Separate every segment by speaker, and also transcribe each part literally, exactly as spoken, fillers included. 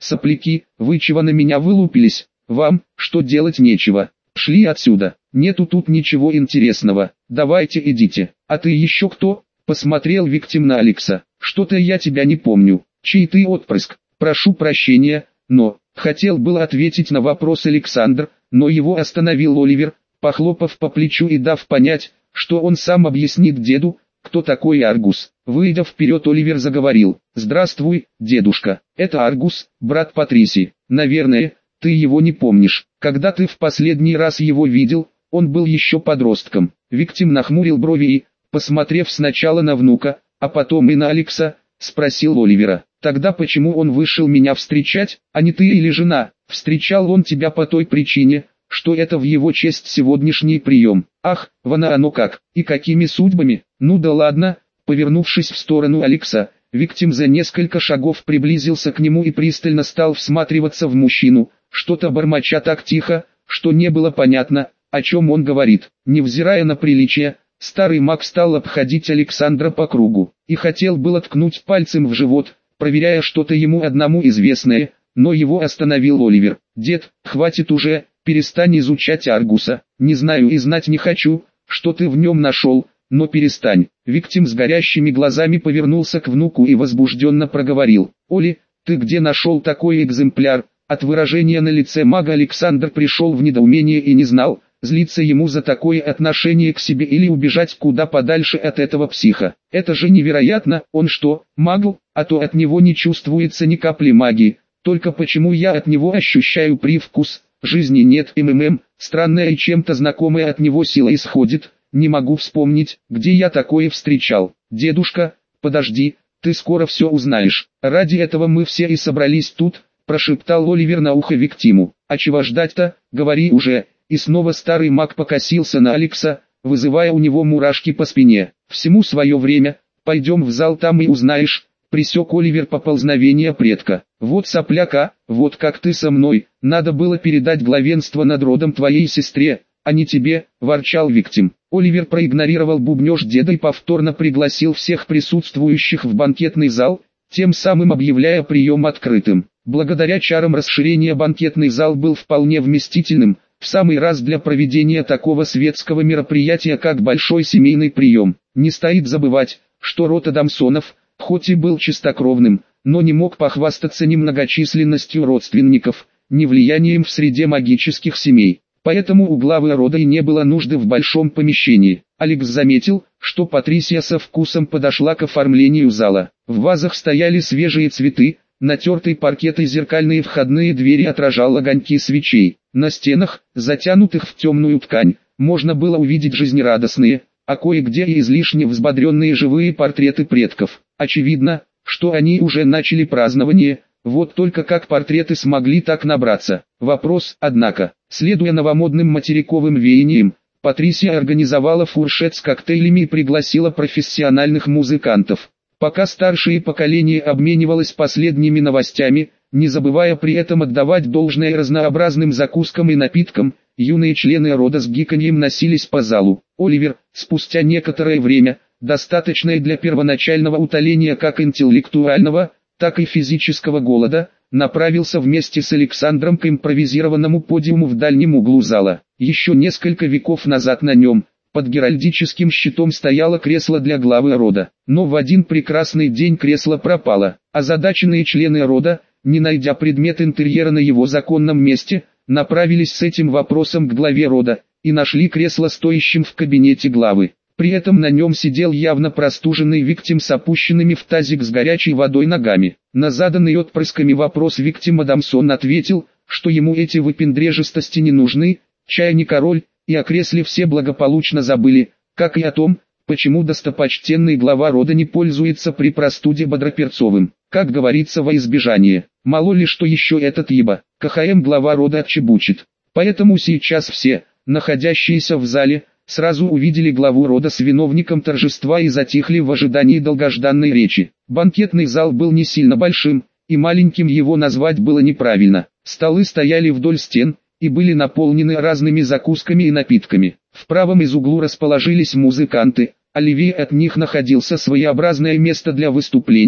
Speaker 1: Сопляки, вы чего на меня вылупились? Вам, что делать нечего. Шли отсюда, нету тут ничего интересного, давайте идите. А ты еще кто? Посмотрел Виктим на Алекса. Что-то я тебя не помню. Чей ты отпрыск? Прошу прощения, но... Хотел было ответить на вопрос Александр, но его остановил Оливер, похлопав по плечу и дав понять, что он сам объяснит деду, кто такой Аргус. Выйдя вперед, Оливер заговорил. «Здравствуй, дедушка, это Аргус, брат Патрисии. Наверное, ты его не помнишь. Когда ты в последний раз его видел, он был еще подростком». Виктим нахмурил брови и, посмотрев сначала на внука, а потом и на Алекса, спросил Оливера. «Тогда почему он вышел меня встречать, а не ты или жена? Встречал он тебя по той причине, что это в его честь сегодняшний прием. Ах, вон оно как, и какими судьбами? Ну да ладно». Повернувшись в сторону Алекса, Виктим за несколько шагов приблизился к нему и пристально стал всматриваться в мужчину, что-то бормоча так тихо, что не было понятно, о чем он говорит. Невзирая на приличие, старый маг стал обходить Александра по кругу, и хотел было ткнуть пальцем в живот, проверяя что-то ему одному известное, но его остановил Оливер. «Дед, хватит уже, перестань изучать Аргуса, не знаю и знать не хочу, что ты в нем нашел, но перестань». Виктим с горящими глазами повернулся к внуку и возбужденно проговорил. «Оли, ты где нашел такой экземпляр?» От выражения на лице мага Александр пришел в недоумение и не знал, злиться ему за такое отношение к себе или убежать куда подальше от этого психа. «Это же невероятно, он что, магл? А то от него не чувствуется ни капли магии, только почему я от него ощущаю привкус жизни нет МММ, странная и чем-то знакомая от него сила исходит, не могу вспомнить, где я такое встречал». «Дедушка, подожди, ты скоро все узнаешь, ради этого мы все и собрались тут», прошептал Оливер на ухо Виктиму. «А чего ждать-то, говори уже». И снова старый маг покосился на Алекса, вызывая у него мурашки по спине. «Всему свое время, пойдем в зал, там и узнаешь», пресек Оливер поползновение предка. «Вот сопляка, вот как ты со мной, надо было передать главенство над родом твоей сестре, а не тебе», ворчал Виктим. Оливер проигнорировал бубнёж деда и повторно пригласил всех присутствующих в банкетный зал, тем самым объявляя прием открытым. Благодаря чарам расширения банкетный зал был вполне вместительным, в самый раз для проведения такого светского мероприятия, как большой семейный прием. Не стоит забывать, что род Адамсонов, хоть и был чистокровным, но не мог похвастаться ни многочисленностью родственников, ни влиянием в среде магических семей. Поэтому у главы рода и не было нужды в большом помещении. Алекс заметил, что Патрисия со вкусом подошла к оформлению зала. В вазах стояли свежие цветы, натертый паркет и зеркальные входные двери отражал огоньки свечей. На стенах, затянутых в темную ткань, можно было увидеть жизнерадостные, а кое-где и излишне взбодренные живые портреты предков. Очевидно, что они уже начали празднование, вот только как портреты смогли так набраться. Вопрос, однако, следуя новомодным материковым веяниям, Патрисия организовала фуршет с коктейлями и пригласила профессиональных музыкантов. Пока старшее поколение обменивалось последними новостями, не забывая при этом отдавать должное разнообразным закускам и напиткам, юные члены рода с гиканьем носились по залу. Оливер, спустя некоторое время, достаточное для первоначального утоления как интеллектуального, так и физического голода, направился вместе с Александром к импровизированному подиуму в дальнем углу зала. Еще несколько веков назад на нем, под геральдическим щитом, стояло кресло для главы рода. Но в один прекрасный день кресло пропало. Озадаченные члены рода, не найдя предмет интерьера на его законном месте, направились с этим вопросом к главе рода, и нашли кресло стоящим в кабинете главы. При этом на нем сидел явно простуженный Виктим с опущенными в тазик с горячей водой ногами. На заданный отпрысками вопрос Виктим Адамсон ответил, что ему эти выпендрежистости не нужны, чай не король, и о кресле все благополучно забыли, как и о том, почему достопочтенный глава рода не пользуется при простуде бодроперцовым. Как говорится, во избежание, мало ли что еще этот еба, КХМ глава рода отчебучит. Поэтому сейчас все, находящиеся в зале, сразу увидели главу рода с виновником торжества и затихли в ожидании долгожданной речи. Банкетный зал был не сильно большим, и маленьким его назвать было неправильно. Столы стояли вдоль стен, и были наполнены разными закусками и напитками. В правом из углу расположились музыканты, а левее от них находился своеобразное место для выступлений,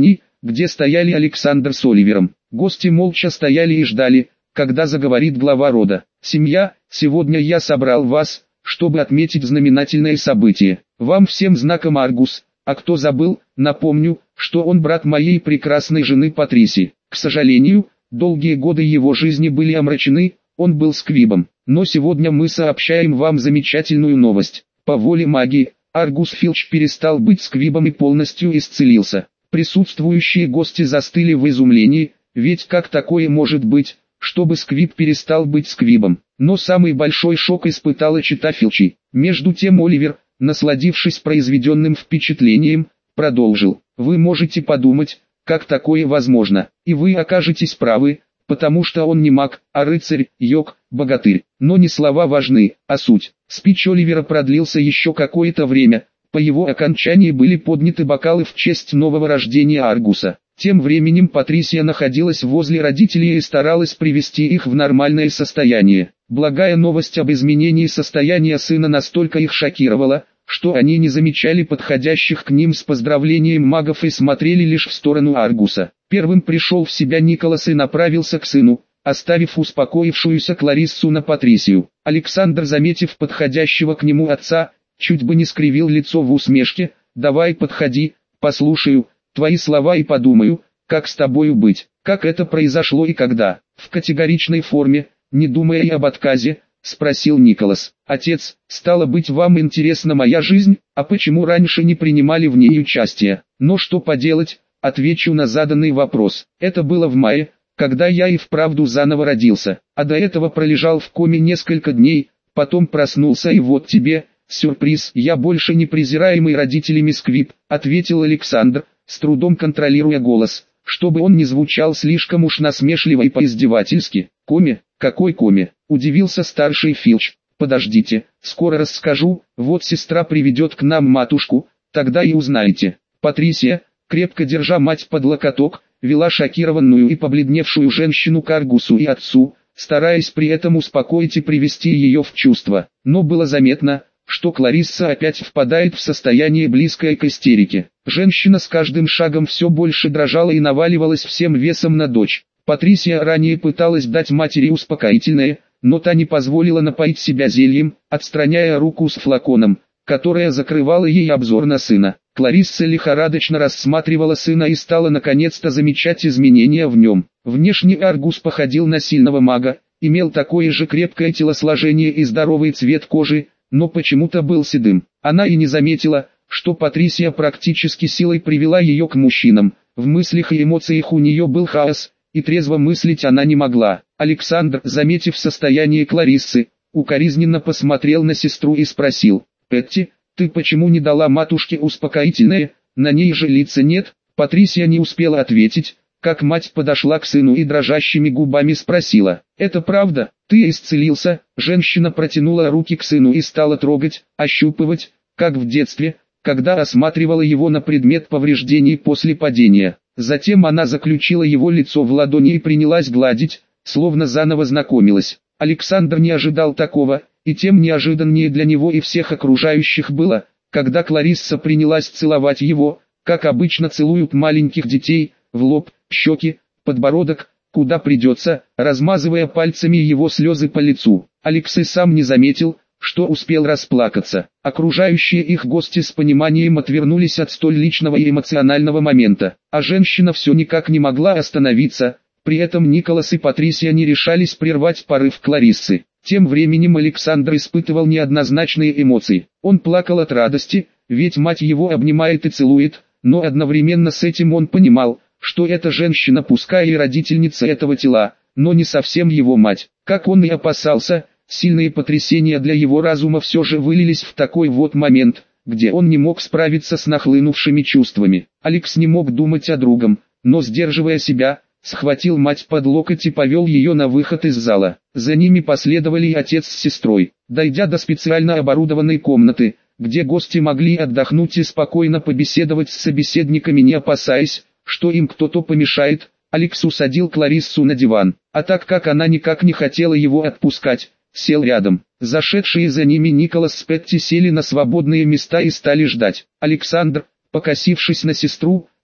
Speaker 1: где стояли Александр с Оливером. Гости молча стояли и ждали, когда заговорит глава рода. «Семья, сегодня я собрал вас, чтобы отметить знаменательное событие. Вам всем знаком Аргус, а кто забыл, напомню, что он брат моей прекрасной жены Патриси. К сожалению, долгие годы его жизни были омрачены, он был сквибом. Но сегодня мы сообщаем вам замечательную новость. По воле магии, Аргус Филч перестал быть сквибом и полностью исцелился». Присутствующие гости застыли в изумлении, ведь как такое может быть, чтобы сквиб перестал быть сквибом? Но самый большой шок испытала чета Филчи. Между тем Оливер, насладившись произведенным впечатлением, продолжил: «Вы можете подумать, как такое возможно, и вы окажетесь правы, потому что он не маг, а рыцарь, йог, богатырь. Но не слова важны, а суть». Спич Оливера продлился еще какое-то время. По его окончании были подняты бокалы в честь нового рождения Аргуса. Тем временем Патрисия находилась возле родителей и старалась привести их в нормальное состояние. Благая новость об изменении состояния сына настолько их шокировала, что они не замечали подходящих к ним с поздравлением магов и смотрели лишь в сторону Аргуса. Первым пришел в себя Николас и направился к сыну, оставив успокоившуюся Клариссу на Патрисию. Александр, заметив подходящего к нему отца, чуть бы не скривил лицо в усмешке. «Давай подходи, послушаю твои слова и подумаю, как с тобою быть». «Как это произошло и когда?» В категоричной форме, не думая и об отказе, спросил Николас. «Отец, стало быть, вам интересна моя жизнь, а почему раньше не принимали в ней участие?» «Но что поделать, отвечу на заданный вопрос. Это было в мае, когда я и вправду заново родился, а до этого пролежал в коме несколько дней, потом проснулся и вот тебе сюрприз. Я больше не презираемый родителями сквиб», ответил Александр, с трудом контролируя голос, чтобы он не звучал слишком уж насмешливо и поиздевательски. «Коме? Какой коме?» – удивился старший Филч. «Подождите, скоро расскажу, вот сестра приведет к нам матушку, тогда и узнаете». Патрисия, крепко держа мать под локоток, вела шокированную и побледневшую женщину к Аргусу и отцу, стараясь при этом успокоить и привести ее в чувство. Но было заметно, что Кларисса опять впадает в состояние близкое к истерике. Женщина с каждым шагом все больше дрожала и наваливалась всем весом на дочь. Патрисия ранее пыталась дать матери успокоительное, но та не позволила напоить себя зельем, отстраняя руку с флаконом, которая закрывала ей обзор на сына. Кларисса лихорадочно рассматривала сына и стала наконец-то замечать изменения в нем. Внешне Аргус походил на сильного мага, имел такое же крепкое телосложение и здоровый цвет кожи, но почему-то был седым. Она и не заметила, что Патрисия практически силой привела ее к мужчинам. В мыслях и эмоциях у нее был хаос, и трезво мыслить она не могла. Александр, заметив состояние Клариссы, укоризненно посмотрел на сестру и спросил: «Петти, ты почему не дала матушке успокоительное, на ней же лица нет?» Патрисия не успела ответить, как мать подошла к сыну и дрожащими губами спросила: «Это правда? Ты исцелился?» Женщина протянула руки к сыну и стала трогать, ощупывать, как в детстве, когда осматривала его на предмет повреждений после падения. Затем она заключила его лицо в ладони и принялась гладить, словно заново знакомилась. Александр не ожидал такого, и тем неожиданнее для него и всех окружающих было, когда Кларисса принялась целовать его, как обычно целуют маленьких детей, в лоб, щеки, подбородок, куда придется, размазывая пальцами его слезы по лицу. Алекс и сам не заметил, что успел расплакаться. Окружающие их гости с пониманием отвернулись от столь личного и эмоционального момента, а женщина все никак не могла остановиться. При этом Николас и Патрисия не решались прервать порыв Клариссы. Тем временем Александр испытывал неоднозначные эмоции. Он плакал от радости, ведь мать его обнимает и целует, но одновременно с этим он понимал, что эта женщина пускай и родительница этого тела, но не совсем его мать. Как он и опасался, сильные потрясения для его разума все же вылились в такой вот момент, где он не мог справиться с нахлынувшими чувствами. Алекс не мог думать о другом, но сдерживая себя, схватил мать под локоть и повел ее на выход из зала. За ними последовали и отец с сестрой. Дойдя до специально оборудованной комнаты, где гости могли отдохнуть и спокойно побеседовать с собеседниками, не опасаясь, что им кто-то помешает, Алекс усадил Клариссу на диван, а так как она никак не хотела его отпускать, сел рядом. Зашедшие за ними Николас с Петти сели на свободные места и стали ждать. Александр, покосившись на сестру,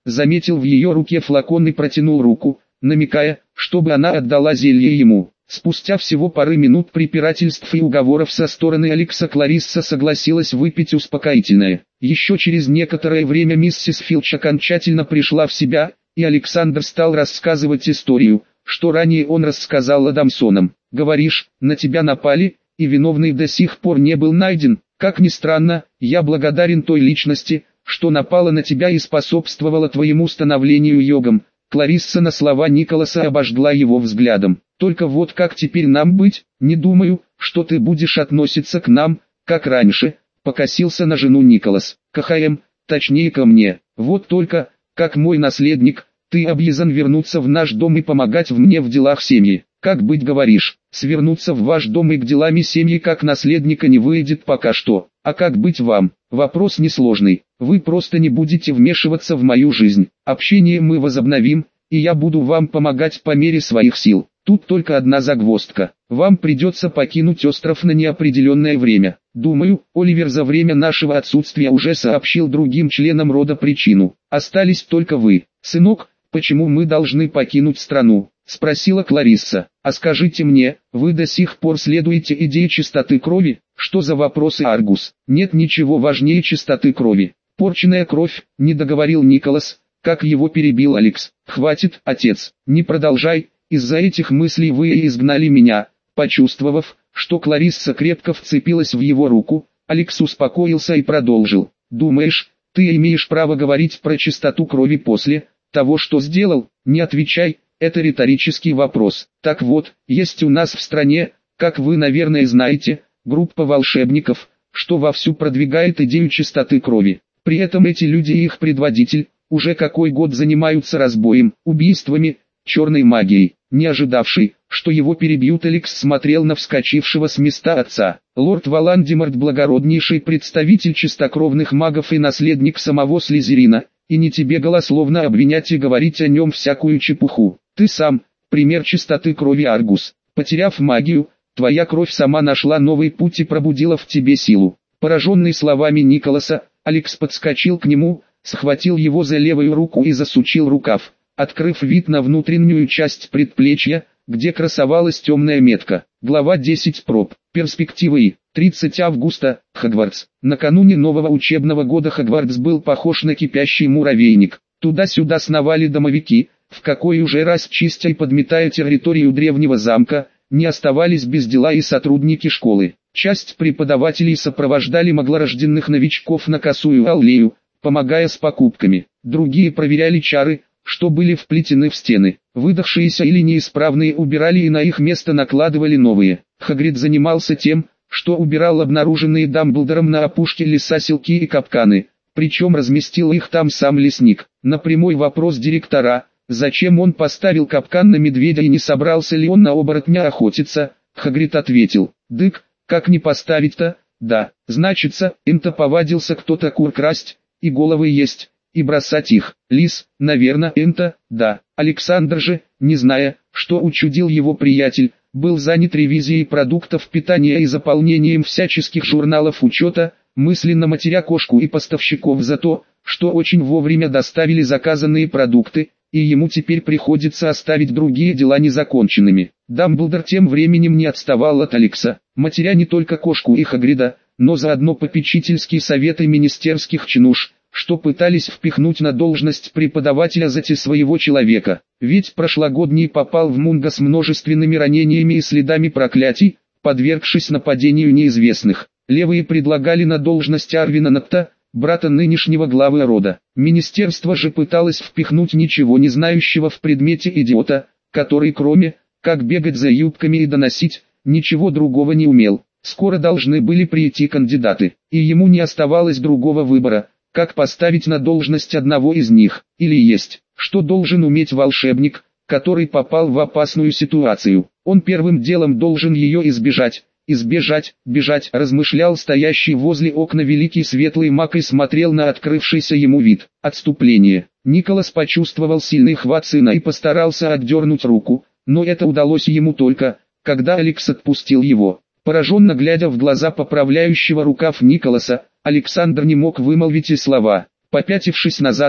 Speaker 1: заметил в ее руке флакон и протянул руку, намекая, чтобы она отдала зелье ему. Спустя всего пары минут препирательств и уговоров со стороны Алекса Кларисса согласилась выпить успокоительное. Еще через некоторое время миссис Филч окончательно пришла в себя, и Александр стал рассказывать историю, что ранее он рассказал Адамсонам. «Говоришь, на тебя напали, и виновный до сих пор не был найден. Как ни странно, я благодарен той личности, что напала на тебя и способствовала твоему становлению йогом». Кларисса на слова Николаса обожгла его взглядом. «Только вот как теперь нам быть? Не думаю, что ты будешь относиться к нам, как раньше», покосился на жену Николас. «К ХМ, точнее ко мне. Вот только, как мой наследник, ты обязан вернуться в наш дом и помогать мне в делах семьи. Как быть, говоришь? Свернуться в ваш дом и к делам семьи как наследника не выйдет пока что. А как быть вам? Вопрос несложный. Вы просто не будете вмешиваться в мою жизнь. Общение мы возобновим, и я буду вам помогать по мере своих сил. Тут только одна загвоздка. Вам придется покинуть остров на неопределенное время. Думаю, Оливер за время нашего отсутствия уже сообщил другим членам рода причину. Остались только вы. Сынок, почему мы должны покинуть страну?» — спросила Кларисса. «А скажите мне, вы до сих пор следуете идее чистоты крови?» «Что за вопросы, Аргус? Нет ничего важнее чистоты крови. Порченная кровь», — не договорил Николас, как его перебил Алекс. «Хватит, отец, не продолжай, из-за этих мыслей вы и изгнали меня». Почувствовав, что Кларисса крепко вцепилась в его руку, Алекс успокоился и продолжил. «Думаешь, ты имеешь право говорить про чистоту крови после того, что сделал? Не отвечай, это риторический вопрос. Так вот, есть у нас в стране, как вы, наверное, знаете, группа волшебников, что вовсю продвигает идею чистоты крови. При этом эти люди и их предводитель, уже какой год занимаются разбоем, убийствами, черной магией». Не ожидавший, что его перебьют, Алекс смотрел на вскочившего с места отца. Лорд Волан-де-Морт благороднейший представитель чистокровных магов и наследник самого Слизерина, и не тебе голословно обвинять и говорить о нем всякую чепуху. Ты сам, пример чистоты крови, Аргус. Потеряв магию, твоя кровь сама нашла новый путь и пробудила в тебе силу. Пораженный словами Николаса, Алекс подскочил к нему, схватил его за левую руку и засучил рукав, открыв вид на внутреннюю часть предплечья, где красовалась темная метка. Глава десять. Проб. Перспективы. тридцатого августа. Хогвартс. Накануне нового учебного года Хогвартс был похож на кипящий муравейник. Туда-сюда сновали домовики, в какой уже раз чистя и подметая территорию древнего замка, не оставались без дела и сотрудники школы. Часть преподавателей сопровождали маглорожденных новичков на косую аллею, помогая с покупками. Другие проверяли чары, что были вплетены в стены. Выдохшиеся или неисправные убирали и на их место накладывали новые. Хагрид занимался тем, что убирал обнаруженные Дамблдором на опушке леса селки и капканы, причем разместил их там сам лесник. На прямой вопрос директора, зачем он поставил капкан на медведя и не собрался ли он на оборотня охотиться, Хагрид ответил: «Дык, как не поставить-то? Да, значится, им-то повадился кто-то кур красть, и головы есть, и бросать их. Лис, наверное, это, да». Александр же, не зная, что учудил его приятель, был занят ревизией продуктов питания и заполнением всяческих журналов учета, мысленно матеря кошку и поставщиков за то, что очень вовремя доставили заказанные продукты, и ему теперь приходится оставить другие дела незаконченными. Дамблдор тем временем не отставал от Алекса, матеря не только кошку и Хагрида, но заодно попечительские советы министерских чинуш, что пытались впихнуть на должность преподавателя зати своего человека. Ведь прошлогодний попал в Мунго с множественными ранениями и следами проклятий, подвергшись нападению неизвестных. Левые предлагали на должность Арвина Натта, брата нынешнего главы рода. Министерство же пыталось впихнуть ничего не знающего в предмете идиота, который кроме, как бегать за юбками и доносить, ничего другого не умел. Скоро должны были прийти кандидаты, и ему не оставалось другого выбора, как поставить на должность одного из них. Или есть, что должен уметь волшебник, который попал в опасную ситуацию. Он первым делом должен ее избежать. Избежать, бежать, размышлял стоящий возле окна великий светлый маг и смотрел на открывшийся ему вид. Отступление. Николас почувствовал сильный хват сына и постарался отдернуть руку, но это удалось ему только, когда Алекс отпустил его. Пораженно глядя в глаза поправляющего рукав Николаса, Александр не мог вымолвить и слова. Попятившись назад,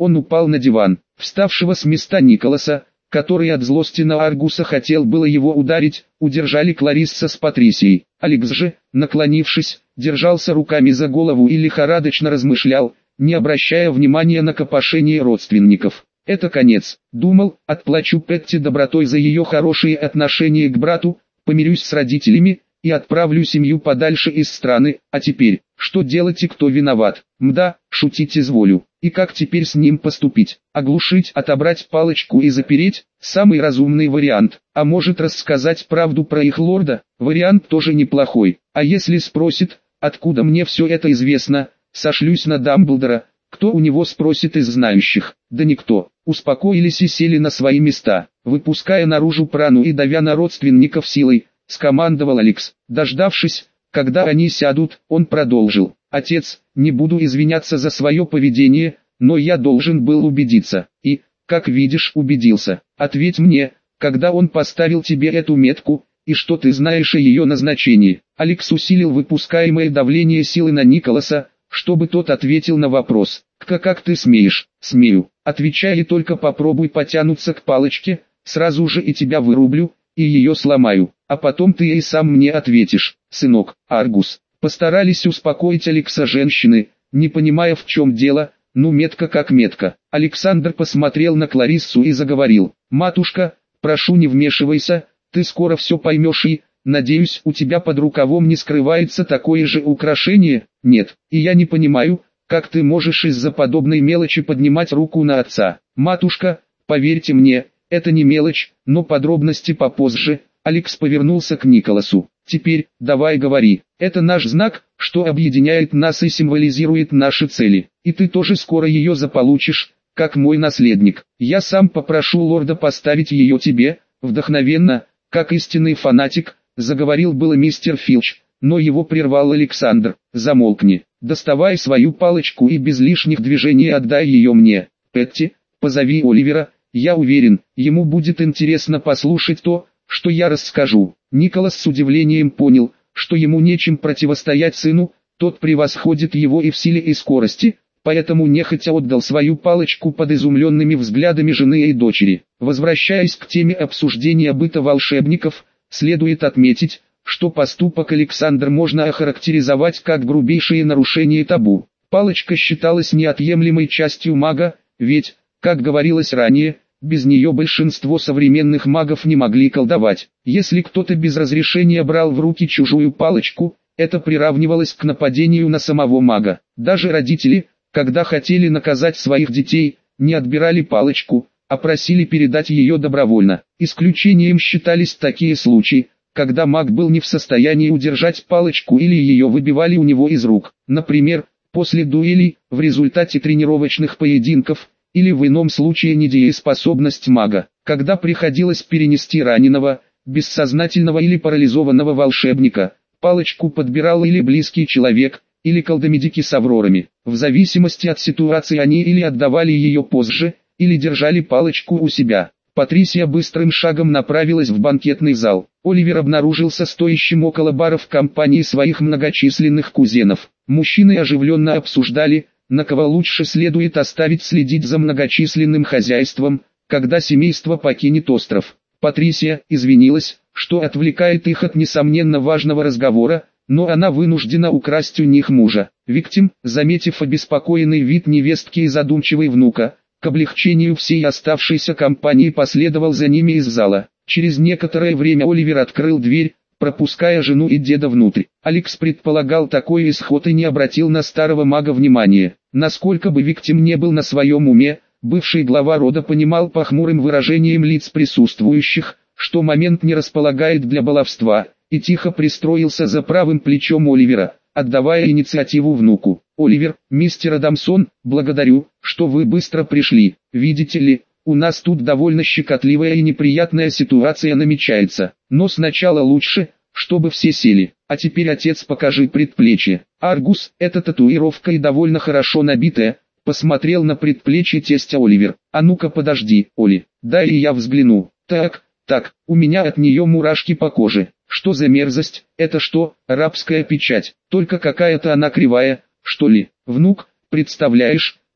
Speaker 1: Он упал на диван, вставшего с места Николаса, который от злости на Аргуса хотел было его ударить, удержали Кларисса с Патрисией. Алекс же, наклонившись, держался руками за голову и лихорадочно размышлял, не обращая внимания на копошение родственников. «Это конец», — думал, — «отплачу Петти добротой за ее хорошие отношения к брату, помирюсь с родителями и отправлю семью подальше из страны, а теперь, что делать и кто виноват? Мда, шутить изволю. И как теперь с ним поступить? Оглушить, отобрать палочку и запереть? Самый разумный вариант. А может рассказать правду про их лорда? Вариант тоже неплохой. А если спросит, откуда мне все это известно, сошлюсь на Дамблдора. Кто у него спросит из знающих? Да никто. Успокоились и сели на свои места. Выпуская наружу прану и давя на родственников силой, скомандовал Алекс. Дождавшись, когда они сядут, он продолжил. «Отец, не буду извиняться за свое поведение, но я должен был убедиться. И, как видишь, убедился. Ответь мне, когда он поставил тебе эту метку, и что ты знаешь о ее назначении». Алекс усилил выпускаемое давление силы на Николаса, чтобы тот ответил на вопрос. «Как, как ты смеешь?» «Смею. Отвечай и только попробуй потянуться к палочке, сразу же и тебя вырублю, и ее сломаю, а потом ты и сам мне ответишь, сынок». Аргус. Постарались успокоить Алекса женщины, не понимая в чем дело, ну метка как метка. Александр посмотрел на Клариссу и заговорил. «Матушка, прошу не вмешивайся, ты скоро все поймешь и, надеюсь, у тебя под рукавом не скрывается такое же украшение?» «Нет, и я не понимаю, как ты можешь из-за подобной мелочи поднимать руку на отца». «Матушка, поверьте мне, это не мелочь, но подробности попозже». Алекс повернулся к Николасу. «Теперь, давай говори, это наш знак, что объединяет нас и символизирует наши цели, и ты тоже скоро ее заполучишь, как мой наследник. Я сам попрошу лорда поставить ее тебе», вдохновенно, как истинный фанатик, заговорил было мистер Филч, но его прервал Александр. «Замолкни, доставай свою палочку и без лишних движений отдай ее мне. Петти, позови Оливера, я уверен, ему будет интересно послушать то, что я расскажу». Николас с удивлением понял, что ему нечем противостоять сыну, тот превосходит его и в силе и скорости, поэтому нехотя отдал свою палочку под изумленными взглядами жены и дочери. Возвращаясь к теме обсуждения быта волшебников, следует отметить, что поступок Александра можно охарактеризовать как грубейшее нарушение табу. Палочка считалась неотъемлемой частью мага, ведь, как говорилось ранее, без нее большинство современных магов не могли колдовать. Если кто-то без разрешения брал в руки чужую палочку, это приравнивалось к нападению на самого мага. Даже родители, когда хотели наказать своих детей, не отбирали палочку, а просили передать ее добровольно. Исключением считались такие случаи, когда маг был не в состоянии удержать палочку или ее выбивали у него из рук. Например, после дуэлей, в результате тренировочных поединков, или в ином случае недееспособность мага, когда приходилось перенести раненого, бессознательного или парализованного волшебника, палочку подбирал или близкий человек, или колдомедики с аврорами. В зависимости от ситуации они или отдавали ее позже, или держали палочку у себя. Патрисия быстрым шагом направилась в банкетный зал. Оливер обнаружился стоящим около бара в компании своих многочисленных кузенов. Мужчины оживленно обсуждали, на кого лучше следует оставить следить за многочисленным хозяйством, когда семейство покинет остров. Патрисия извинилась, что отвлекает их от несомненно важного разговора, но она вынуждена украсть у них мужа. Виктим, заметив обеспокоенный вид невестки и задумчивый внука, к облегчению всей оставшейся компании последовал за ними из зала. Через некоторое время Оливер открыл дверь, пропуская жену и деда внутрь. Алекс предполагал такой исход и не обратил на старого мага внимания. Насколько бы Виктим не был на своем уме, бывший глава рода понимал по хмурым выражениям лиц присутствующих, что момент не располагает для баловства, и тихо пристроился за правым плечом Оливера, отдавая инициативу внуку. «Оливер, мистер Адамсон, благодарю, что вы быстро пришли. Видите ли, у нас тут довольно щекотливая и неприятная ситуация намечается, но сначала лучше, чтобы все сели. А теперь, отец, покажи предплечье». Аргус, эта татуировка и довольно хорошо набитая, посмотрел на предплечье тестя Оливер. «А ну-ка подожди, Оли, дай и я взгляну. Так, так, у меня от нее мурашки по коже. Что за мерзость? Это что, арабская печать? Только какая-то она кривая, что ли? Внук, представляешь,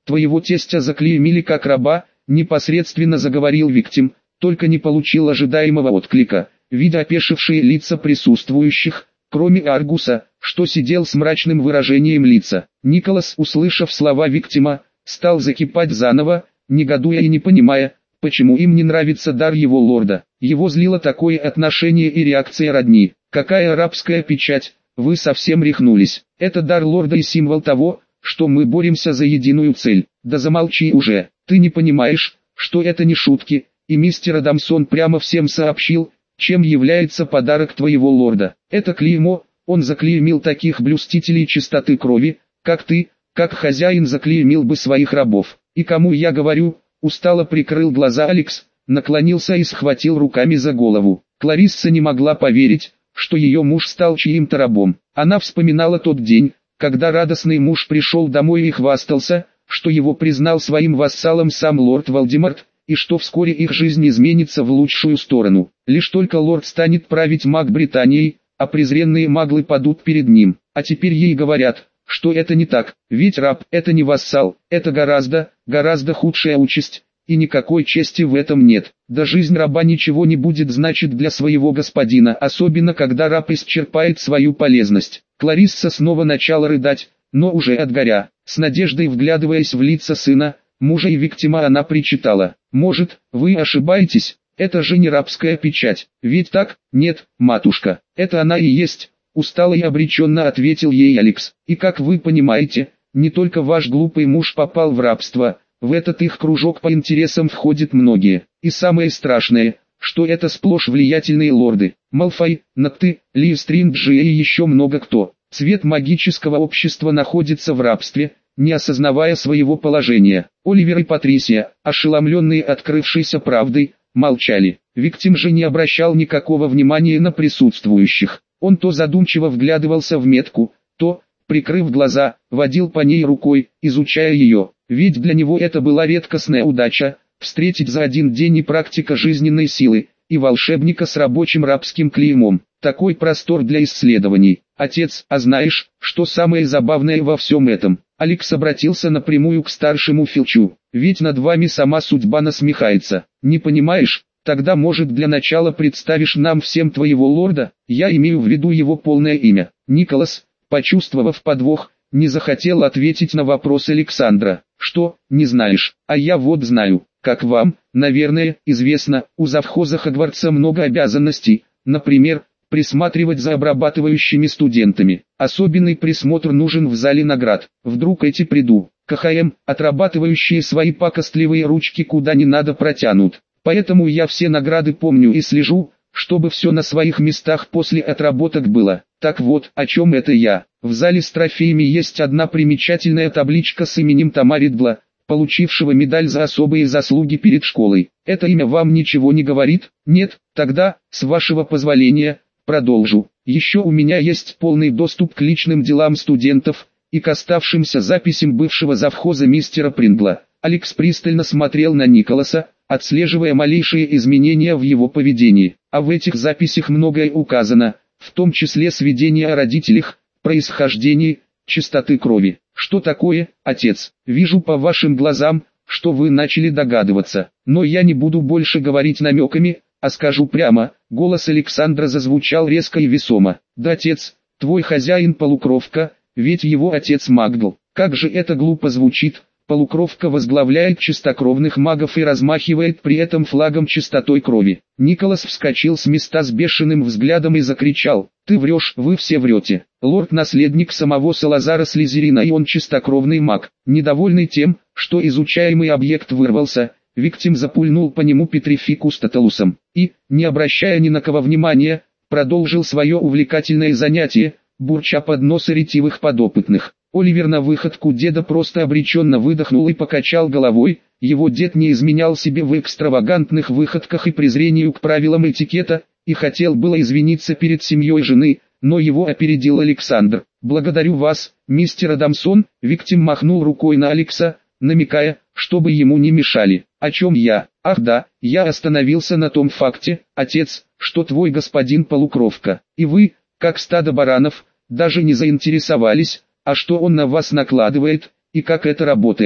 Speaker 1: Твоего тестя заклеймили как раба, непосредственно заговорил Виктим, только не получил ожидаемого отклика. Видя опешившие лица присутствующих, кроме Аргуса, что сидел с мрачным выражением лица, Николас, услышав слова Виктима, стал закипать заново, негодуя и не понимая, почему им не нравится дар его лорда. Его злило такое отношение и реакция родни. Какая арабская печать, вы совсем рехнулись. Это дар лорда и символ того, что мы боремся за единую цель. Да замолчи уже, ты не понимаешь, что это не шутки, и мистер Адамсон прямо всем сообщил, чем является подарок твоего лорда. Это клеймо, он заклеймил таких блюстителей чистоты крови, как ты, как хозяин заклеймил бы своих рабов. И кому я говорю, устало прикрыл глаза Алекс, наклонился и схватил руками за голову. Кларисса не могла поверить, что ее муж стал чьим-то рабом. Она вспоминала тот день, когда радостный муж пришел домой и хвастался, что его признал своим вассалом сам лорд Волдеморт, и что вскоре их жизнь изменится в лучшую сторону. Лишь только лорд станет править Маг-Британией, а презренные маглы падут перед ним. А теперь ей говорят, что это не так, ведь раб – это не вассал, это гораздо, гораздо худшая участь, и никакой чести в этом нет. Да жизнь раба ничего не будет значить для своего господина, особенно когда раб исчерпает свою полезность. Кларисса снова начала рыдать, но уже от горя, с надеждой вглядываясь в лица сына, мужа и Виктима, она причитала: «Может, вы ошибаетесь, это же не рабская печать, ведь так?» «Нет, матушка, это она и есть», устало и обреченно ответил ей Алекс. «И как вы понимаете, не только ваш глупый муж попал в рабство, в этот их кружок по интересам входят многие, и самое страшное, что это сплошь влиятельные лорды, Малфой, Нотты, Ливстринджи и еще много кто. Цвет магического общества находится в рабстве, не осознавая своего положения». Оливер и Патрисия, ошеломленные открывшейся правдой, молчали. Виктим же не обращал никакого внимания на присутствующих. Он то задумчиво вглядывался в метку, то, прикрыв глаза, водил по ней рукой, изучая ее. Ведь для него это была редкостная удача, встретить за один день и практика жизненной силы, и волшебника с рабочим рабским клеймом. Такой простор для исследований. «Отец, а знаешь, что самое забавное во всем этом?» Алекс обратился напрямую к старшему Филчу. «Ведь над вами сама судьба насмехается. Не понимаешь? Тогда, может, для начала представишь нам всем твоего лорда?» «Я имею в виду его полное имя». Николас, почувствовав подвох, не захотел ответить на вопрос Александра. «Что, не знаешь? А я вот знаю. Как вам, наверное, известно, у завхоза Хогвартса много обязанностей, например, присматривать за обрабатывающими студентами. Особенный присмотр нужен в зале наград. Вдруг эти приду, КХМ, отрабатывающие свои пакостливые ручки куда не надо протянут. Поэтому я все награды помню и слежу, чтобы все на своих местах после отработок было. Так вот, о чем это я. В зале с трофеями есть одна примечательная табличка с именем Тома Риддла, получившего медаль за особые заслуги перед школой. Это имя вам ничего не говорит? Нет? Тогда, с вашего позволения, продолжу. Еще у меня есть полный доступ к личным делам студентов и к оставшимся записям бывшего завхоза мистера Прингла. Алекс пристально смотрел на Николаса, отслеживая малейшие изменения в его поведении. А в этих записях многое указано, в том числе сведения о родителях, происхождении, чистоты крови. Что такое, отец? Вижу по вашим глазам, что вы начали догадываться. Но я не буду больше говорить намеками, а скажу прямо. Голос Александра зазвучал резко и весомо. Да, отец, твой хозяин полукровка, ведь его отец Магл. Как же это глупо звучит. Полукровка возглавляет чистокровных магов и размахивает при этом флагом чистотой крови. Николас вскочил с места с бешеным взглядом и закричал: «Ты врешь, вы все врете. Лорд-наследник самого Салазара Слизерина, и он чистокровный маг». Недовольный тем, что изучаемый объект вырвался, Виктим запульнул по нему петрификус тоталусом и, не обращая ни на кого внимания, продолжил свое увлекательное занятие, бурча под нос ретивых подопытных. Оливер на выходку деда просто обреченно выдохнул и покачал головой. Его дед не изменял себе в экстравагантных выходках и презрению к правилам этикета, и хотел было извиниться перед семьей жены, но его опередил Александр. «Благодарю вас, мистер Адамсон», — Виктим махнул рукой на Алекса, намекая, чтобы ему не мешали. «О чем я? Ах да, я остановился на том факте, отец, что твой господин полукровка, и вы, как стадо баранов, даже не заинтересовались, а что он на вас накладывает, и как это работает.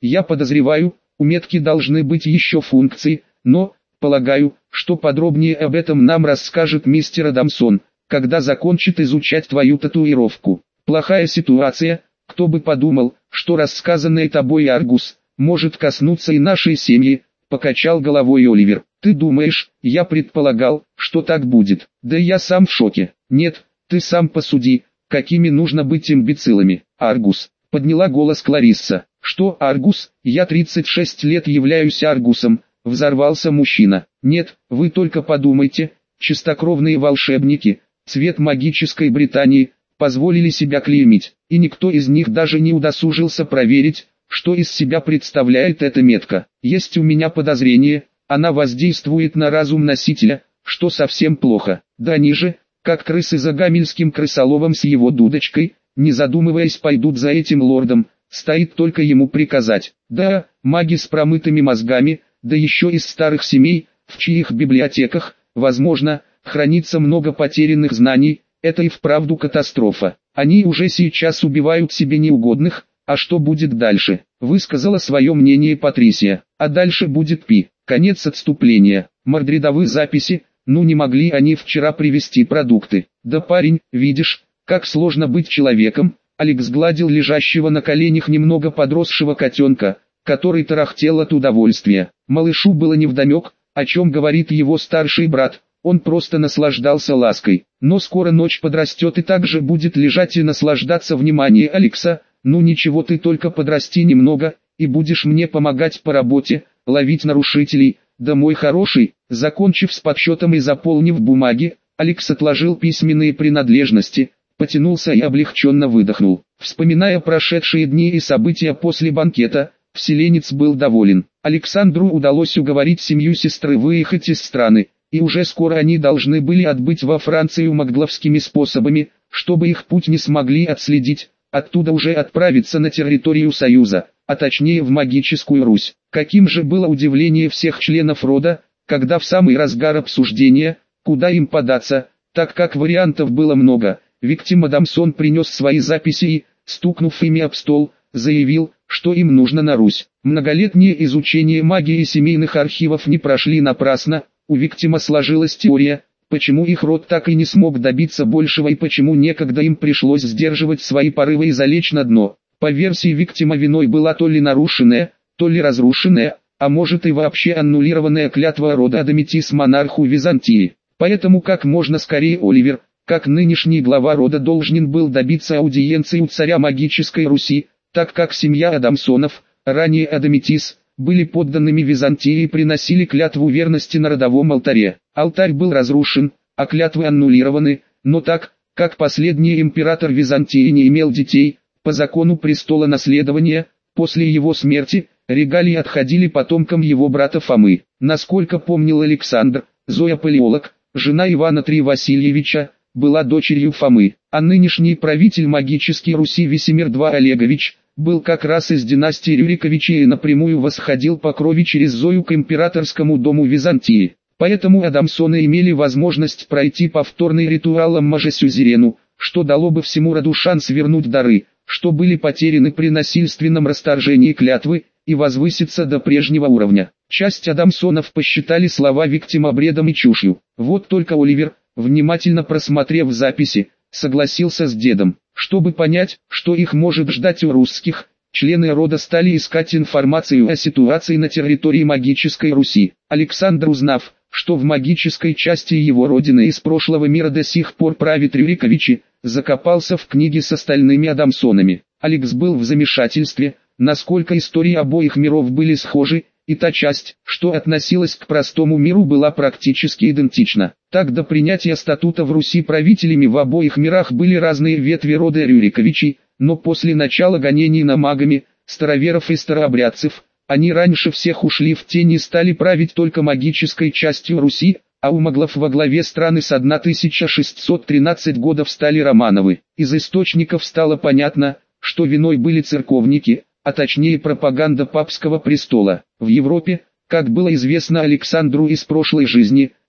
Speaker 1: Я подозреваю, у метки должны быть еще функции, но, полагаю, что подробнее об этом нам расскажет мистер Адамсон, когда закончит изучать твою татуировку. Плохая ситуация, кто бы подумал, что рассказанное тобой Аргус, может коснуться и нашей семьи, покачал головой Оливер. Ты думаешь, я предполагал, что так будет? Да я сам в шоке. Нет, ты сам посуди, какими нужно быть имбецилами. Аргус, подняла голос Кларисса. Что Аргус? Я тридцать шесть лет являюсь Аргусом, взорвался мужчина. Нет, вы только подумайте, чистокровные волшебники, цвет магической Британии, позволили себя клеймить, и никто из них даже не удосужился проверить, что из себя представляет эта метка. Есть у меня подозрение, она воздействует на разум носителя, что совсем плохо. Да они же, как крысы за гамельским крысоловом с его дудочкой, не задумываясь пойдут за этим лордом, стоит только ему приказать. Да, маги с промытыми мозгами, да еще из старых семей, в чьих библиотеках, возможно, хранится много потерянных знаний, это и вправду катастрофа. Они уже сейчас убивают себе неугодных, а что будет дальше? Высказала свое мнение Патрисия. А дальше будет пи. Конец отступления. Мордридовые записи, ну не могли они вчера привезти продукты. Да парень, видишь, как сложно быть человеком. Алекс гладил лежащего на коленях немного подросшего котенка, который тарахтел от удовольствия. Малышу было невдомек, о чем говорит его старший брат. Он просто наслаждался лаской. Но скоро ночь подрастет и также будет лежать и наслаждаться вниманием Алекса. Ну ничего, ты только подрасти немного, и будешь мне помогать по работе, ловить нарушителей. Да мой хороший, закончив с подсчетом и заполнив бумаги, Алекс отложил письменные принадлежности, потянулся и облегченно выдохнул. Вспоминая прошедшие дни и события после банкета, вселенец был доволен. Александру удалось уговорить семью сестры выехать из страны, и уже скоро они должны были отбыть во Францию магловскими способами, чтобы их путь не смогли отследить, оттуда уже отправиться на территорию Союза, а точнее в магическую Русь. Каким же было удивление всех членов рода, когда в самый разгар обсуждения, куда им податься, так как вариантов было много, Виктим Адамсон принес свои записи и, стукнув ими об стол, заявил, что им нужно на Русь. Многолетнее изучение магии и семейных архивов не прошли напрасно. У Виктима сложилась теория, почему их род так и не смог добиться большего и почему некогда им пришлось сдерживать свои порывы и залечь на дно. По версии Виктима виной была то ли нарушенная, то ли разрушенная, а может и вообще аннулированная клятва рода Адаметис монарху Византии. Поэтому как можно скорее Оливер, как нынешний глава рода, должен был добиться аудиенции у царя магической Руси, так как семья Адамсонов, ранее Адаметис, были подданными Византии и приносили клятву верности на родовом алтаре. Алтарь был разрушен, а клятвы аннулированы, но так, как последний император Византии не имел детей, по закону престола наследования, после его смерти, регалии отходили потомкам его брата Фомы. Насколько помнил Александр, Зоя Палеолог, жена Ивана Три Васильевича, была дочерью Фомы, а нынешний правитель магической Руси Весемир Два Олегович, был как раз из династии Рюриковичей и напрямую восходил по крови через Зою к императорскому дому Византии. Поэтому Адамсоны имели возможность пройти повторный ритуал Аммажа-Сюзерену, что дало бы всему роду шанс вернуть дары, что были потеряны при насильственном расторжении клятвы, и возвыситься до прежнего уровня. Часть Адамсонов посчитали слова Виктима бредом и чушью. Вот только Оливер, внимательно просмотрев записи, согласился с дедом. Чтобы понять, что их может ждать у русских, члены рода стали искать информацию о ситуации на территории магической Руси. Александр, узнав, что в магической части его родины из прошлого мира до сих пор правит Рюриковичи, закопался в книге с остальными Адамсонами. Алекс был в замешательстве, насколько истории обоих миров были схожи, и та часть, что относилась к простому миру, была практически идентична. Так до принятия статута в Руси правителями в обоих мирах были разные ветви рода Рюриковичей, но после начала гонений на магами, староверов и старообрядцев, они раньше всех ушли в тень и стали править только магической частью Руси, а у маглов во главе страны с тысяча шестьсот тринадцатого года встали Романовы. Из источников стало понятно, что виной были церковники, а точнее пропаганда папского престола. В Европе, как было известно Александру из прошлой жизни,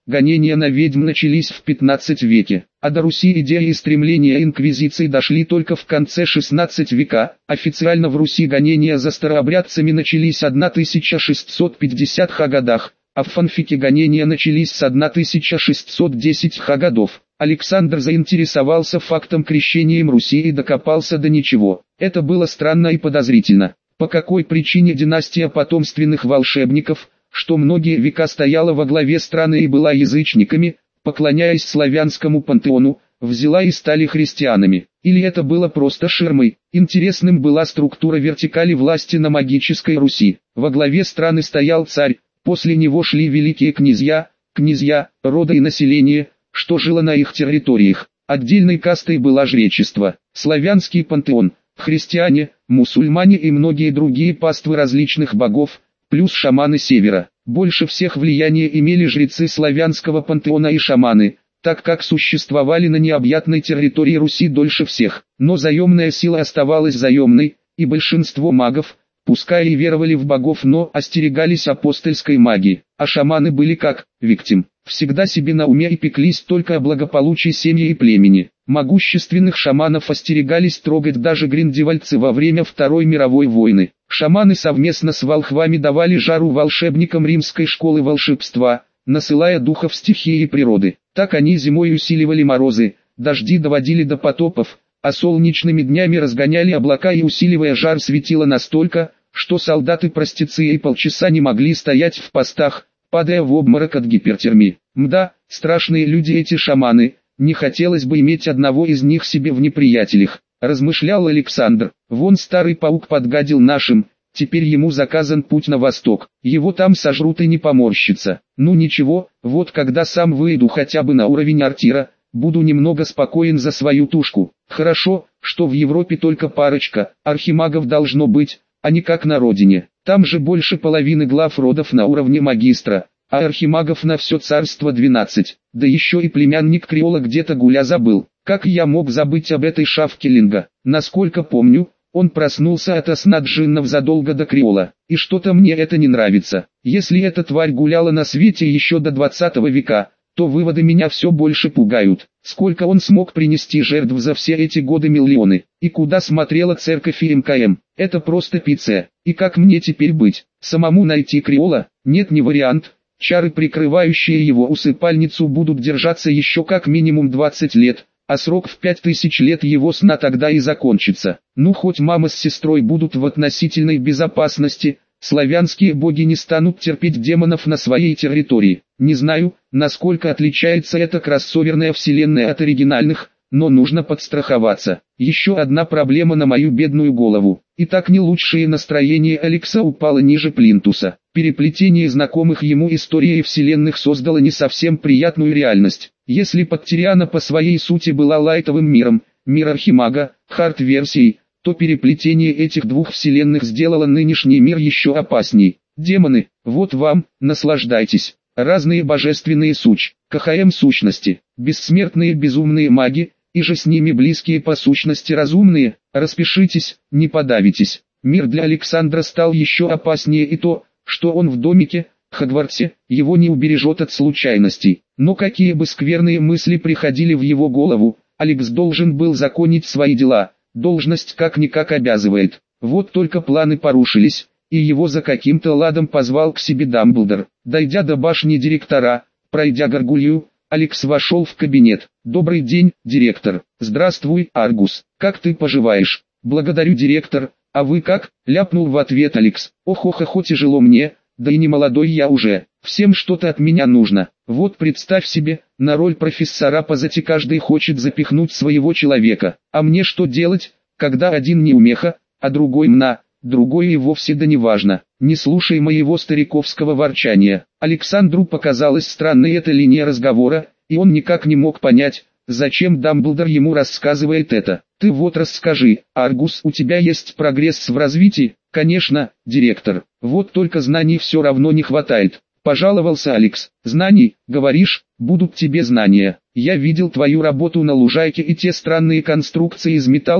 Speaker 1: Гонения на ведьм начались в пятнадцатом веке, а до Руси идеи и стремления инквизиции дошли только в конце шестнадцатого века. Официально в Руси гонения за старообрядцами начались в тысяча шестьсот пятидесятых годах, а в фанфике гонения начались с тысяча шестьсот десятых годов. Александр заинтересовался фактом крещения Руси и докопался до ничего. Это было странно и подозрительно. По какой причине династия потомственных волшебников, что многие века стояла во главе страны и была язычниками, поклоняясь славянскому пантеону, взяла и стали христианами? Или это было просто ширмой? Интересным была структура вертикали власти на магической Руси. Во главе страны стоял царь, после него шли великие князья, князья, рода и население, что жило на их территориях. Отдельной кастой было жречество, славянский пантеон, христиане, мусульмане и многие другие паствы различных богов, плюс шаманы севера. Больше всех влияния имели жрецы славянского пантеона и шаманы, так как существовали на необъятной территории Руси дольше всех. Но заемная сила оставалась заемной, и большинство магов, пускай и веровали в богов, но остерегались апостольской магии, а шаманы были как виктим, всегда себе на уме и пеклись только о благополучии семьи и племени. Могущественных шаманов остерегались трогать даже гриндевальдцы во время Второй мировой войны. Шаманы совместно с волхвами давали жару волшебникам римской школы волшебства, насылая духов стихии и природы. Так они зимой усиливали морозы, дожди доводили до потопов, а солнечными днями разгоняли облака и, усиливая жар, светило настолько, что солдаты-простецы и полчаса не могли стоять в постах, падая в обморок от гипертермии. Мда, страшные люди эти шаманы, не хотелось бы иметь одного из них себе в неприятелях, размышлял Александр. Вон старый паук подгадил нашим, теперь ему заказан путь на восток, его там сожрут и не поморщится. Ну ничего, вот когда сам выйду хотя бы на уровень Артира, буду немного спокоен за свою тушку. Хорошо, что в Европе только парочка архимагов должно быть, а не как на родине. Там же больше половины глав родов на уровне магистра, а архимагов на все царство двенадцать. Да еще и племянник Криола где-то гуля забыл. Как я мог забыть об этой шавке Линга? Насколько помню, он проснулся ото сна джиннов задолго до Криола. И что-то мне это не нравится. Если эта тварь гуляла на свете еще до двадцатого века, то выводы меня все больше пугают. Сколько он смог принести жертв за все эти годы? Миллионы. И куда смотрела церковь и МКМ? Это просто пицца. И как мне теперь быть? Самому найти Криола? Нет, не вариант. Чары, прикрывающие его усыпальницу, будут держаться еще как минимум двадцать лет, а срок в пять тысяч лет его сна тогда и закончится. Ну хоть мама с сестрой будут в относительной безопасности. Славянские боги не станут терпеть демонов на своей территории. Не знаю, насколько отличается эта кроссоверная вселенная от оригинальных, но нужно подстраховаться. Еще одна проблема на мою бедную голову. И так не лучшее настроение Алекса упало ниже плинтуса. Переплетение знакомых ему историй и вселенных создало не совсем приятную реальность. Если Подтериана по своей сути была лайтовым миром, мир Архимага, хард-версией, то переплетение этих двух вселенных сделало нынешний мир еще опасней. Демоны, вот вам, наслаждайтесь. Разные божественные суч, КХМ сущности, бессмертные безумные маги, и же с ними близкие по сущности разумные, распишитесь, не подавитесь. Мир для Александра стал еще опаснее, и то, что он в домике, Хогвартсе, его не убережет от случайностей. Но какие бы скверные мысли приходили в его голову, Алекс должен был законить свои дела. Должность как-никак обязывает. Вот только планы порушились, и его за каким-то ладом позвал к себе Дамблдор. Дойдя до башни директора, пройдя горгулью, Алекс вошел в кабинет. «Добрый день, директор». «Здравствуй, Аргус. Как ты поживаешь?» «Благодарю, директор. А вы как?» — ляпнул в ответ Алекс. «Ох-ох-охо, тяжело мне, да и не молодой я уже. Всем что-то от меня нужно. Вот представь себе, на роль профессора Позати каждый хочет запихнуть своего человека. А мне что делать, когда один неумеха, а другой мна, другой и вовсе да неважно. Не слушай моего стариковского ворчания». Александру показалась странной эта линия разговора, и он никак не мог понять, зачем Дамблдор ему рассказывает это. «Ты вот расскажи, Аргус, у тебя есть прогресс в развитии?» «Конечно, директор. Вот только знаний все равно не хватает», — пожаловался Алекс. «Знаний, говоришь? Будут тебе знания. Я видел твою работу на лужайке и те странные конструкции из металла,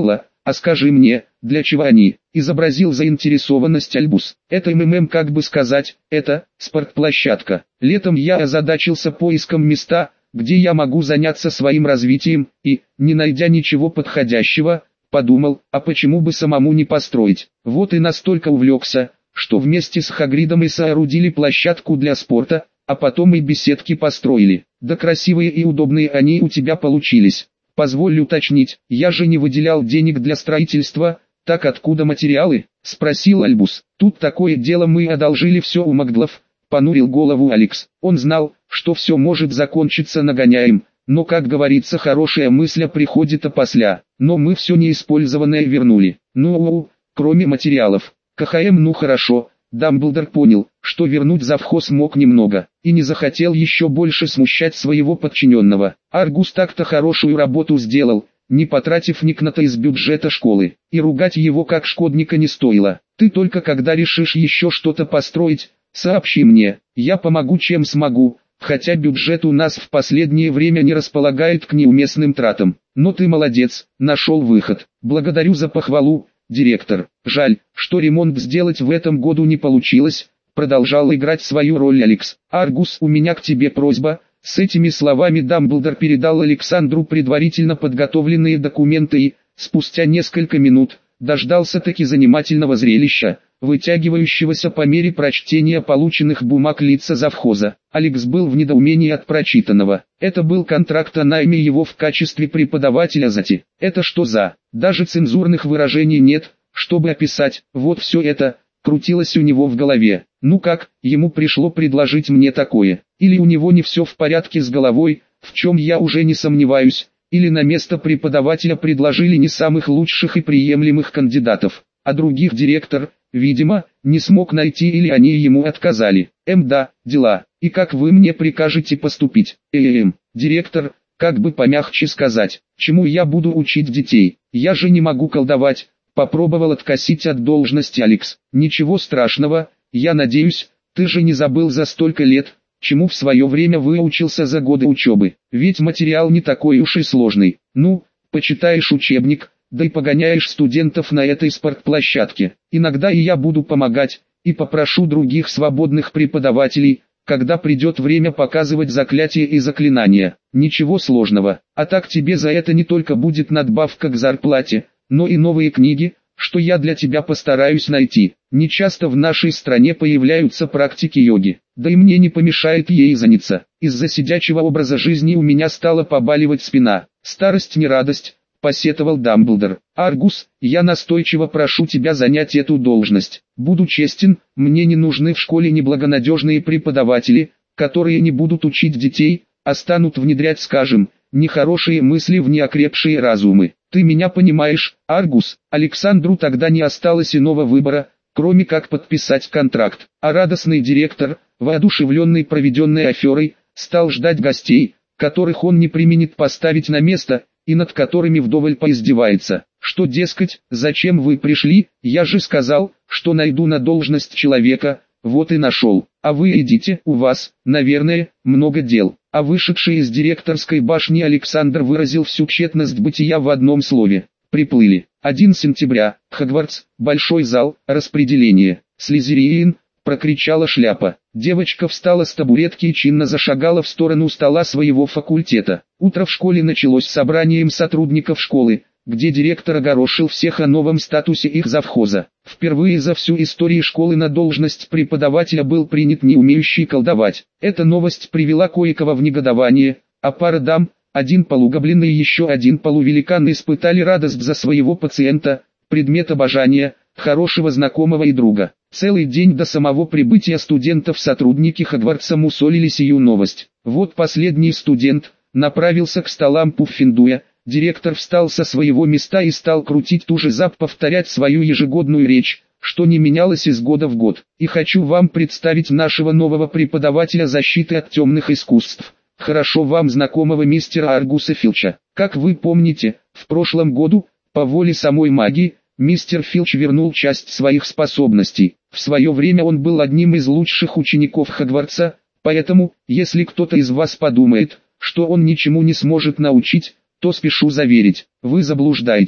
Speaker 1: А скажи мне, для чего они? Изобразил заинтересованность Альбус. Это МММ, как бы сказать, это спортплощадка. Летом я озадачился поиском места, где я могу заняться своим развитием, и, не найдя ничего подходящего, подумал, а почему бы самому не построить. Вот и настолько увлекся, что вместе с Хагридом и соорудили площадку для спорта, а потом и беседки построили. Да красивые и удобные они у тебя получились. Позволь уточнить, я же не выделял денег для строительства, так откуда материалы? Спросил Альбус. Тут такое дело, мы одолжили все у Макдлов, понурил голову Алекс. Он знал, что все может закончиться нагоняем, но, как говорится, хорошая мысль приходит опосля. Но мы все неиспользованное вернули. Ну, кроме материалов. КХМ, ну хорошо. Дамблдор понял, что вернуть завхоз мог немного, и не захотел еще больше смущать своего подчиненного. Аргус так-то хорошую работу сделал, не потратив ни кната из бюджета школы, и ругать его как шкодника не стоило. Ты только когда решишь еще что-то построить, сообщи мне, я помогу чем смогу, хотя бюджет у нас в последнее время не располагает к неуместным тратам. Но ты молодец, нашел выход. Благодарю за похвалу, директор. Жаль, что ремонт сделать в этом году не получилось, продолжал играть свою роль Алекс. Аргус, у меня к тебе просьба. С этими словами Дамблдор передал Александру предварительно подготовленные документы и, спустя несколько минут, дождался-таки занимательного зрелища, вытягивающегося по мере прочтения полученных бумаг лица завхоза. Алекс был в недоумении от прочитанного. Это был контракт о найме его в качестве преподавателя ЗАТИ. Это что за? Даже цензурных выражений нет, чтобы описать. Вот все это крутилось у него в голове. Ну как, ему пришло предложить мне такое? Или у него не все в порядке с головой, в чем я уже не сомневаюсь, или на место преподавателя предложили не самых лучших и приемлемых кандидатов, а других директор, видимо, не смог найти или они ему отказали. Эм да, дела. И как вы мне прикажете поступить? Эм, директор, как бы помягче сказать, чему я буду учить детей? Я же не могу колдовать. Попробовал откосить от должности Алекс. Ничего страшного, я надеюсь, ты же не забыл за столько лет, чему в свое время выучился за годы учебы. Ведь материал не такой уж и сложный. Ну, почитаешь учебник, да и погоняешь студентов на этой спортплощадке. Иногда и я буду помогать, и попрошу других свободных преподавателей, когда придет время показывать заклятия и заклинания. Ничего сложного, а так тебе за это не только будет надбавка к зарплате, но и новые книги, что я для тебя постараюсь найти. Нечасто в нашей стране появляются практики йоги, да и мне не помешает ей заняться. Из-за сидячего образа жизни у меня стала побаливать спина. Старость не радость, посетовал Дамблдор. Аргус, я настойчиво прошу тебя занять эту должность. Буду честен, мне не нужны в школе неблагонадежные преподаватели, которые не будут учить детей, а станут внедрять, скажем, нехорошие мысли в неокрепшие разумы. Ты меня понимаешь, Аргус? Александру тогда не осталось иного выбора, кроме как подписать контракт. А радостный директор, воодушевленный проведенной аферой, стал ждать гостей, которых он не преминет поставить на место, и над которыми вдоволь поиздевается. Что, дескать, зачем вы пришли? Я же сказал, что найду на должность человека, вот и нашел. А вы идите, у вас, наверное, много дел. А вышедший из директорской башни Александр выразил всю тщетность бытия в одном слове. Приплыли. первого сентября, Хогвартс, большой зал, распределение. Слизерин, прокричала Шляпа. Девочка встала с табуретки и чинно зашагала в сторону стола своего факультета. Утро в школе началось с собранием сотрудников школы, где директор огорошил всех о новом статусе их завхоза. Впервые за всю историю школы на должность преподавателя был принят не умеющий колдовать. Эта новость привела кое-кого в негодование, а пара дам, один полугоблин и еще один полувеликан испытали радость за своего пациента, предмет обожания, хорошего знакомого и друга. Целый день до самого прибытия студентов сотрудники Хогвартса мусолили сию новость. Вот последний студент направился к столам Пуффендуя. Директор встал со своего места и стал крутить ту же зап, повторять свою ежегодную речь, что не менялось из года в год. И хочу вам представить нашего нового преподавателя защиты от темных искусств, хорошо вам знакомого мистера Аргуса Филча. Как вы помните, в прошлом году, по воле самой магии, мистер Филч вернул часть своих способностей. В свое время он был одним из лучших учеников Хогвартса, поэтому, если кто-то из вас подумает, что он ничему не сможет научить, то спешу заверить, вы заблуждаетесь.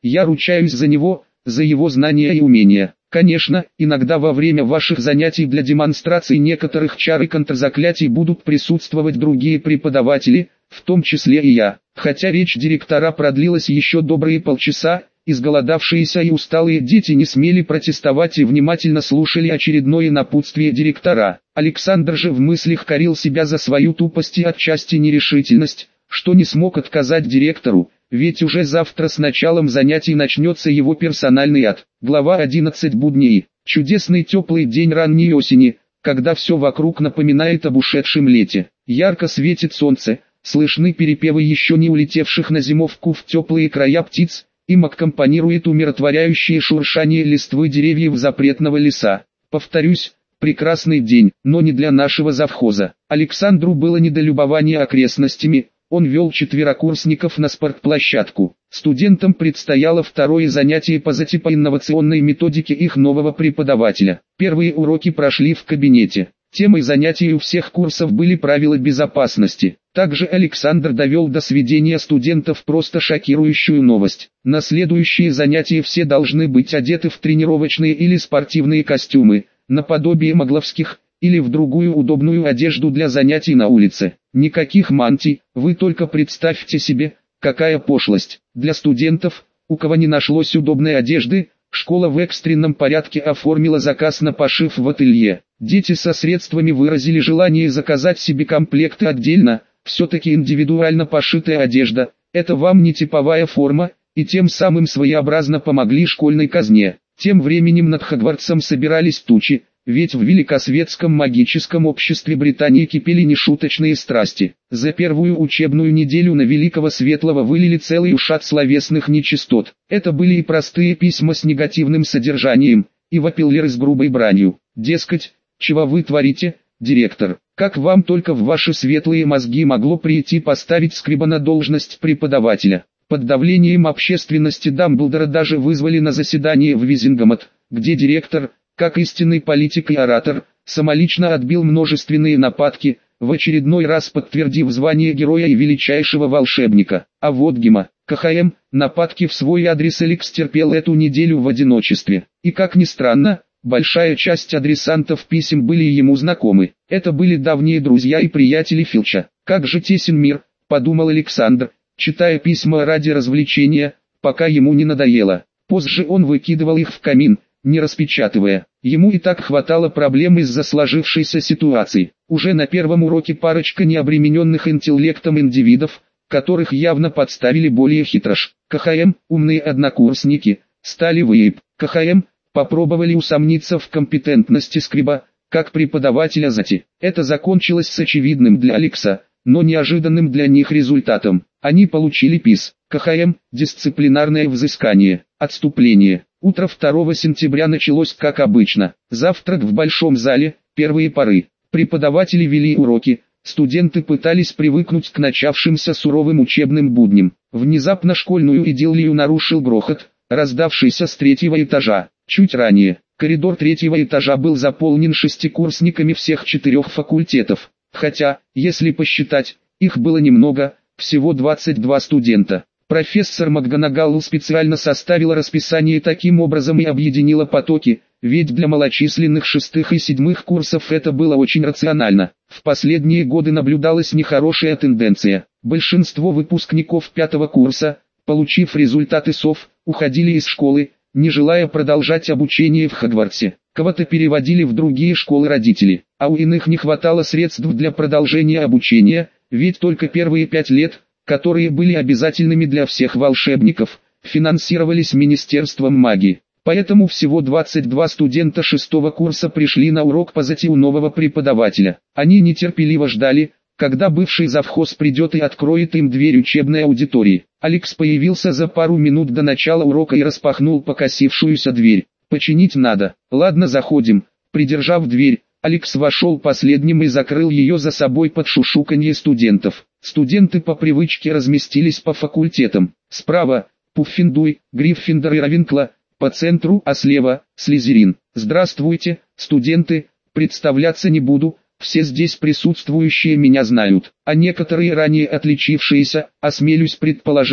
Speaker 1: Я ручаюсь за него, за его знания и умения. Конечно, иногда во время ваших занятий для демонстрации некоторых чар и контрзаклятий будут присутствовать другие преподаватели, в том числе и я. Хотя речь директора продлилась еще добрые полчаса, изголодавшиеся и усталые дети не смели протестовать и внимательно слушали очередное напутствие директора. Александр же в мыслях корил себя за свою тупость и отчасти нерешительность, что не смог отказать директору, ведь уже завтра с началом занятий начнется его персональный ад. Глава одиннадцать. Будни. Чудесный теплый день ранней осени, когда все вокруг напоминает об ушедшем лете. Ярко светит солнце, слышны перепевы еще не улетевших на зимовку в теплые края птиц, им аккомпанирует умиротворяющее шуршание листвы деревьев запретного леса. Повторюсь, прекрасный день, но не для нашего завхоза. Александру было не до любования окрестностями. Он вел четверокурсников на спортплощадку. Студентам предстояло второе занятие по затипоинновационной методике их нового преподавателя. Первые уроки прошли в кабинете. Темой занятий у всех курсов были правила безопасности. Также Александр довел до сведения студентов просто шокирующую новость. На следующие занятия все должны быть одеты в тренировочные или спортивные костюмы, наподобие могловских, или в другую удобную одежду для занятий на улице. Никаких мантий, вы только представьте себе, какая пошлость. Для студентов, у кого не нашлось удобной одежды, школа в экстренном порядке оформила заказ на пошив в ателье. Дети со средствами выразили желание заказать себе комплекты отдельно, все-таки индивидуально пошитая одежда, это вам не типовая форма, и тем самым своеобразно помогли школьной казне. Тем временем над Хогвартсом собирались тучи, ведь в Великосветском магическом обществе Британии кипели нешуточные страсти. За первую учебную неделю на Великого Светлого вылили целый ушат словесных нечистот. Это были и простые письма с негативным содержанием, и вопиллеры с грубой бранью. Дескать, чего вы творите, директор? Как вам только в ваши светлые мозги могло прийти поставить Скриба на должность преподавателя? Под давлением общественности Дамблдора даже вызвали на заседание в Визингамот, где директор, как истинный политик и оратор, самолично отбил множественные нападки, в очередной раз подтвердив звание героя и величайшего волшебника. А вот Гима, КХМ, нападки в свой адрес Алекс терпел эту неделю в одиночестве. И как ни странно, большая часть адресантов писем были ему знакомы. Это были давние друзья и приятели Филча. Как же тесен мир, подумал Александр, читая письма ради развлечения, пока ему не надоело. Позже он выкидывал их в камин, не распечатывая. Ему и так хватало проблем из-за сложившейся ситуации. Уже на первом уроке парочка необремененных интеллектом индивидов, которых явно подставили более хитрош. КХМ, умные однокурсники, стали выеб. КХМ, попробовали усомниться в компетентности Скриба, как преподавателя зати. Это закончилось с очевидным для Алекса, но неожиданным для них результатом. Они получили ПИС. КХМ, дисциплинарное взыскание, отступление. Утро второго сентября началось как обычно. Завтрак в большом зале, первые поры. Преподаватели вели уроки, студенты пытались привыкнуть к начавшимся суровым учебным будням. Внезапно школьную идиллию нарушил грохот, раздавшийся с третьего этажа. Чуть ранее, коридор третьего этажа был заполнен шестикурсниками всех четырех факультетов. Хотя, если посчитать, их было немного, всего двадцать два студента. Профессор МакГонагалл специально составила расписание таким образом и объединила потоки, ведь для малочисленных шестых и седьмых курсов это было очень рационально. В последние годы наблюдалась нехорошая тенденция. Большинство выпускников пятого курса, получив результаты СОВ, уходили из школы, не желая продолжать обучение в Хогвартсе. Кого-то переводили в другие школы родители, а у иных не хватало средств для продолжения обучения, ведь только первые пять лет, которые были обязательными для всех волшебников, финансировались Министерством магии. Поэтому всего двадцать два студента шестого курса пришли на урок по зати у нового преподавателя. Они нетерпеливо ждали, когда бывший завхоз придет и откроет им дверь учебной аудитории. Алекс появился за пару минут до начала урока и распахнул покосившуюся дверь. «Починить надо. Ладно, заходим». Придержав дверь, Алекс вошел последним и закрыл ее за собой под шушуканье студентов. Студенты по привычке разместились по факультетам. Справа – Пуффиндуй, Гриффиндор и Равенкла, по центру, а слева – Слизерин. Здравствуйте, студенты, представляться не буду, все здесь присутствующие меня знают, а некоторые ранее отличившиеся, осмелюсь предположить,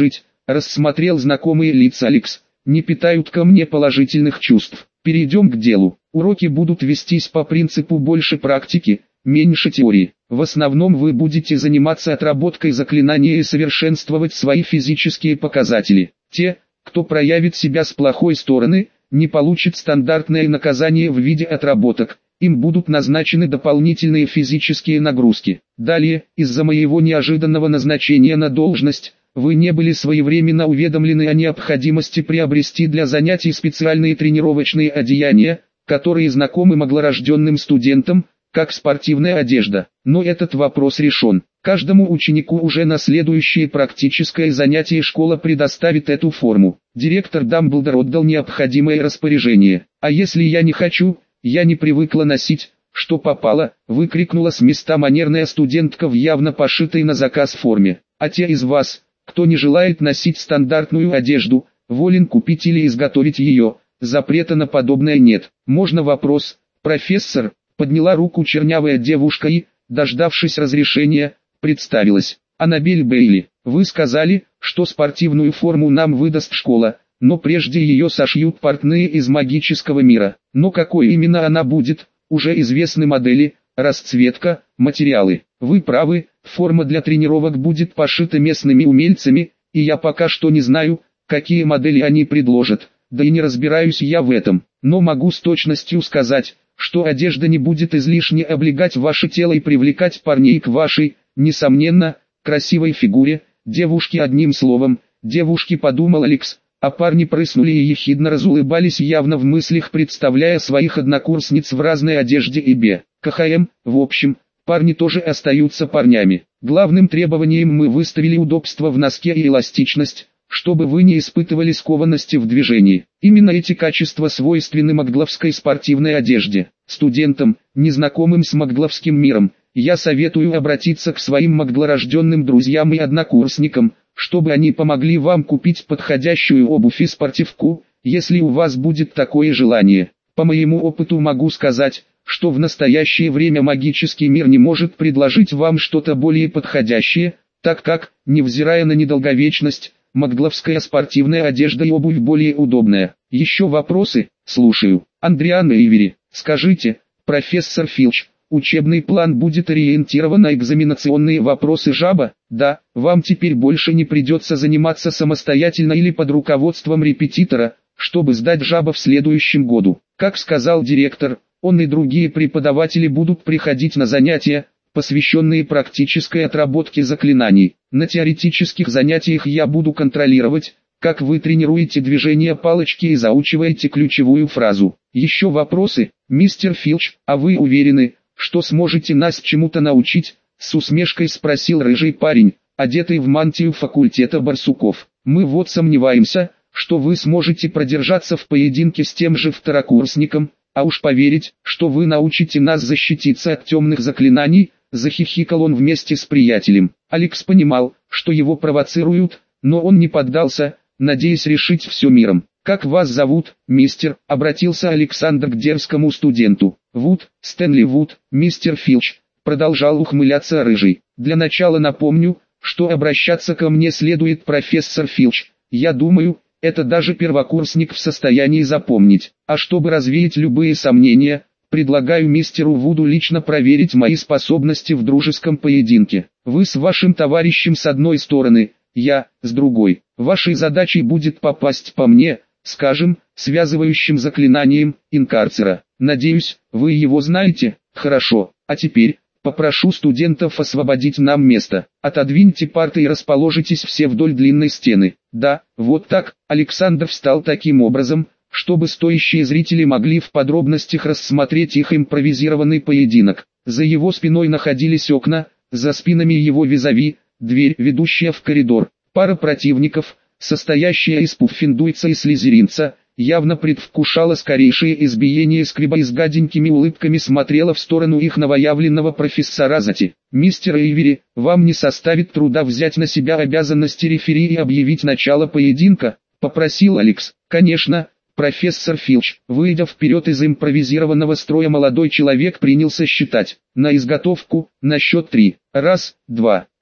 Speaker 1: рассмотрел знакомые лица Алекс, не питают ко мне положительных чувств. Перейдем к делу. Уроки будут вестись по принципу больше практики, меньше теории. В основном вы будете заниматься отработкой заклинания и совершенствовать свои физические показатели. Те, кто проявит себя с плохой стороны, не получит стандартное наказание в виде отработок. Им будут назначены дополнительные физические нагрузки. Далее, из-за моего неожиданного назначения на должность, вы не были своевременно уведомлены о необходимости приобрести для занятий специальные тренировочные одеяния, которые знакомы маглорожденным студентам, как спортивная одежда. Но этот вопрос решен. Каждому ученику уже на следующее практическое занятие школа предоставит эту форму. Директор Дамблдор отдал необходимое распоряжение. «А если я не хочу, я не привыкла носить, что попало», выкрикнула с места манерная студентка в явно пошитой на заказ форме. «А те из вас, кто не желает носить стандартную одежду, волен купить или изготовить ее, запрета на подобное нет». «Можно вопрос, профессор?» Подняла руку чернявая девушка и, дождавшись разрешения, представилась. «Аннабель Бейли, вы сказали, что спортивную форму нам выдаст школа, но прежде ее сошьют портные из магического мира. Но какой именно она будет, уже известны модели, расцветка, материалы. Вы правы, форма для тренировок будет пошита местными умельцами, и я пока что не знаю, какие модели они предложат, да и не разбираюсь я в этом. Но могу с точностью сказать, что одежда не будет излишне облегать ваше тело и привлекать парней к вашей, несомненно, красивой фигуре. Девушки, одним словом, девушки, подумал Алекс, а парни прыснули и ехидно разулыбались, явно в мыслях представляя своих однокурсниц в разной одежде и бе. КХМ, в общем, парни тоже остаются парнями. Главным требованием мы выставили удобство в носке и эластичность, чтобы вы не испытывали скованности в движении. Именно эти качества свойственны магловской спортивной одежде. Студентам, незнакомым с магловским миром, я советую обратиться к своим маглорожденным друзьям и однокурсникам, чтобы они помогли вам купить подходящую обувь и спортивку, если у вас будет такое желание. По моему опыту могу сказать, что в настоящее время магический мир не может предложить вам что-то более подходящее, так как, невзирая на недолговечность, магловская спортивная одежда и обувь более удобная. Еще вопросы? Слушаю. Андриана Ивери, скажите, профессор Филч, учебный план будет ориентирован на экзаменационные вопросы жаба? Да, вам теперь больше не придется заниматься самостоятельно или под руководством репетитора, чтобы сдать жаба в следующем году. Как сказал директор, он и другие преподаватели будут приходить на занятия, посвященные практической отработке заклинаний. На теоретических занятиях я буду контролировать, как вы тренируете движение палочки и заучиваете ключевую фразу. Еще вопросы, мистер Филч, а вы уверены, что сможете нас чему-то научить? С усмешкой спросил рыжий парень, одетый в мантию факультета барсуков. Мы вот сомневаемся, что вы сможете продержаться в поединке с тем же второкурсником, а уж поверить, что вы научите нас защититься от темных заклинаний. Захихикал он вместе с приятелем. Алекс понимал, что его провоцируют, но он не поддался, надеясь решить все миром. «Как вас зовут, мистер?» — обратился Александр к дерзкому студенту. «Вуд, Стэнли Вуд, мистер Филч», — продолжал ухмыляться рыжий. «Для начала напомню, что обращаться ко мне следует профессор Филч. Я думаю, это даже первокурсник в состоянии запомнить. А чтобы развеять любые сомнения, предлагаю мистеру Вуду лично проверить мои способности в дружеском поединке. Вы с вашим товарищем с одной стороны, я с другой. Вашей задачей будет попасть по мне, скажем, связывающим заклинанием инкарцера. Надеюсь, вы его знаете? Хорошо. А теперь попрошу студентов освободить нам место. Отодвиньте парты и расположитесь все вдоль длинной стены. Да, вот так. Александр встал таким образом, чтобы стоящие зрители могли в подробностях рассмотреть их импровизированный поединок. За его спиной находились окна, за спинами его визави, дверь, ведущая в коридор. Пара противников, состоящая из пуффиндуйца и слизеринца, явно предвкушала скорейшее избиение. Скриба и с гаденькими улыбками смотрела в сторону их новоявленного профессора Зати. «Мистер Эйвери, вам не составит труда взять на себя обязанности рефери и объявить начало поединка?» — попросил Алекс. «Конечно». Профессор Филч, выйдя вперед из импровизированного строя, молодой человек принялся считать. На изготовку, на счет три. Раз, два, три.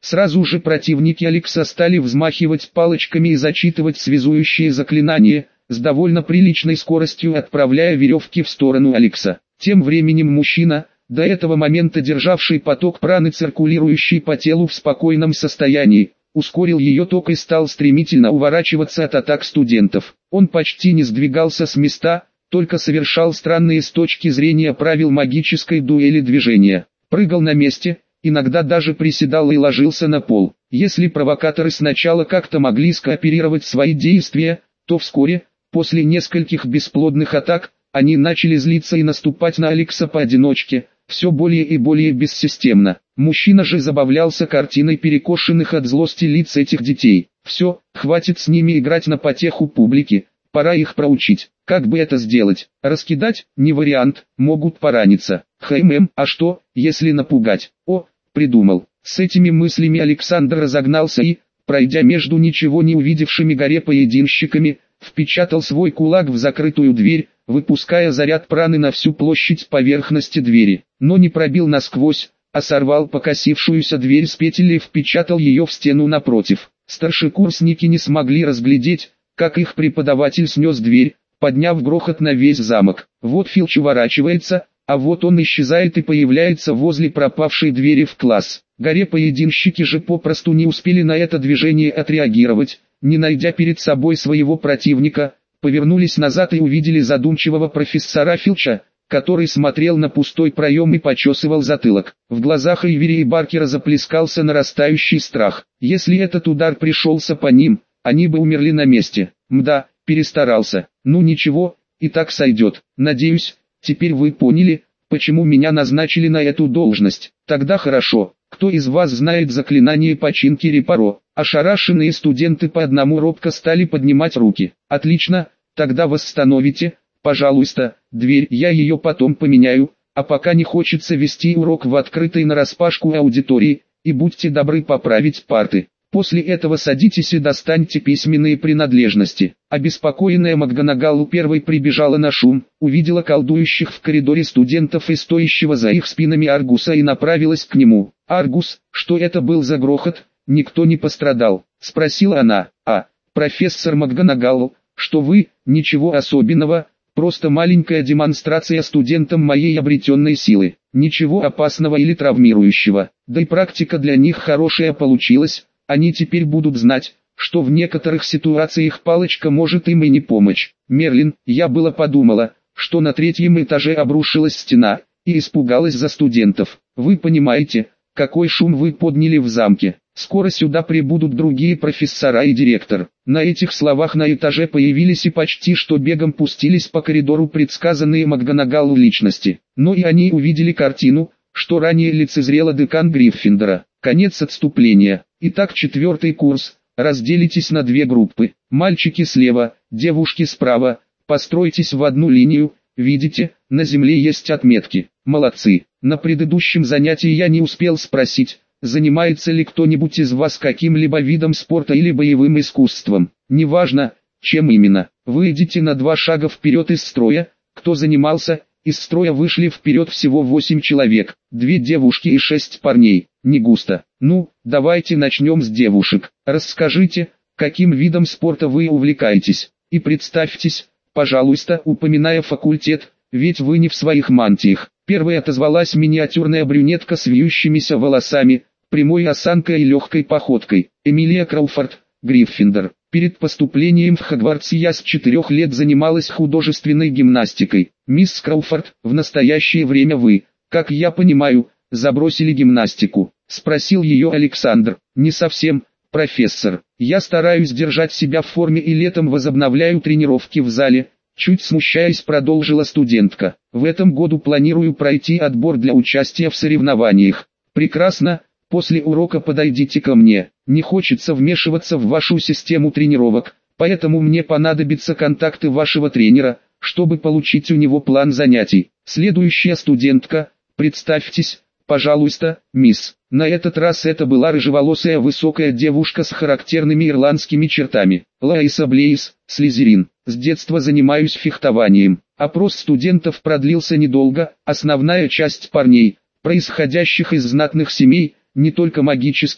Speaker 1: Сразу же противники Алекса стали взмахивать палочками и зачитывать связующие заклинания, с довольно приличной скоростью отправляя веревки в сторону Алекса. Тем временем мужчина, до этого момента державший поток праны, циркулирующий по телу в спокойном состоянии, ускорил ее ток и стал стремительно уворачиваться от атак студентов. Он почти не сдвигался с места, только совершал странные с точки зрения правил магической дуэли движения. Прыгал на месте, иногда даже приседал и ложился на пол. Если провокаторы сначала как-то могли скооперировать свои действия, то вскоре, после нескольких бесплодных атак, они начали злиться и наступать на Алекса поодиночке, все более и более бессистемно. Мужчина же забавлялся картиной перекошенных от злости лиц этих детей. Все, хватит с ними играть на потеху публики, пора их проучить. Как бы это сделать? Раскидать? Не вариант, могут пораниться. Хм, а что, если напугать? О, придумал. С этими мыслями Александр разогнался и, пройдя между ничего не увидевшими горе-поединщиками, впечатал свой кулак в закрытую дверь, выпуская заряд праны на всю площадь поверхности двери, но не пробил насквозь, а сорвал покосившуюся дверь с петель и впечатал ее в стену напротив. Старшекурсники не смогли разглядеть, как их преподаватель снес дверь, подняв грохот на весь замок. Вот Филч уворачивается, а вот он исчезает и появляется возле пропавшей двери в класс. Горе-поединщики же попросту не успели на это движение отреагировать, не найдя перед собой своего противника, повернулись назад и увидели задумчивого профессора Филча, который смотрел на пустой проем и почесывал затылок. В глазах Эйвери и Баркера заплескался нарастающий страх. Если этот удар пришелся по ним, они бы умерли на месте. Мда, перестарался. Ну ничего, и так сойдет. Надеюсь, теперь вы поняли, почему меня назначили на эту должность. Тогда хорошо. Кто из вас знает заклинание починки репаро? Ошарашенные студенты по одному робко стали поднимать руки. Отлично, тогда восстановите, пожалуйста, дверь, я ее потом поменяю, а пока не хочется вести урок в открытой нараспашку аудитории, и будьте добры поправить парты. После этого садитесь и достаньте письменные принадлежности. Обеспокоенная МакГонагалл первой прибежала на шум, увидела колдующих в коридоре студентов и стоящего за их спинами Аргуса и направилась к нему. «Аргус, что это был за грохот? Никто не пострадал?» — спросила она. «А, профессор МакГонагалл, что вы, ничего особенного, просто маленькая демонстрация студентам моей обретенной силы. Ничего опасного или травмирующего. Да и практика для них хорошая получилась. Они теперь будут знать, что в некоторых ситуациях палочка может им и не помочь. Мерлин, я было подумала, что на третьем этаже обрушилась стена, и испугалась за студентов. Вы понимаете, какой шум вы подняли в замке. Скоро сюда прибудут другие профессора и директор». На этих словах на этаже появились и почти что бегом пустились по коридору предсказанные МакГонагалл личности. Но и они увидели картину, что ранее лицезрела декан Гриффиндора. Конец отступления. Итак, четвертый курс. Разделитесь на две группы. Мальчики слева, девушки справа. Постройтесь в одну линию. Видите, на земле есть отметки. Молодцы. На предыдущем занятии я не успел спросить, занимается ли кто-нибудь из вас каким-либо видом спорта или боевым искусством. Неважно, чем именно. Вы идите на два шага вперед из строя. Кто занимался? Из строя вышли вперед всего восемь человек, две девушки и шесть парней. Не густо. Ну, давайте начнем с девушек. Расскажите, каким видом спорта вы увлекаетесь. И представьтесь, пожалуйста, упоминая факультет, ведь вы не в своих мантиях. Первой отозвалась миниатюрная брюнетка с вьющимися волосами, прямой осанкой и легкой походкой. Эмилия Крауфорд, Гриффиндор. Перед поступлением в Хогвартс я с четырех лет занималась художественной гимнастикой. Мисс Крауфорд, в настоящее время вы, как я понимаю, забросили гимнастику? Спросил ее Александр. Не совсем, профессор. Я стараюсь держать себя в форме и летом возобновляю тренировки в зале. Чуть смущаясь, продолжила студентка. В этом году планирую пройти отбор для участия в соревнованиях. Прекрасно. После урока подойдите ко мне. Не хочется вмешиваться в вашу систему тренировок, поэтому мне понадобятся контакты вашего тренера, чтобы получить у него план занятий. Следующая студентка, представьтесь, пожалуйста, мисс. На этот раз это была рыжеволосая высокая девушка с характерными ирландскими чертами. Лаиса Блейз, Слизерин. С детства занимаюсь фехтованием. Опрос студентов продлился недолго. Основная часть парней, происходящих из знатных семей, не только магических,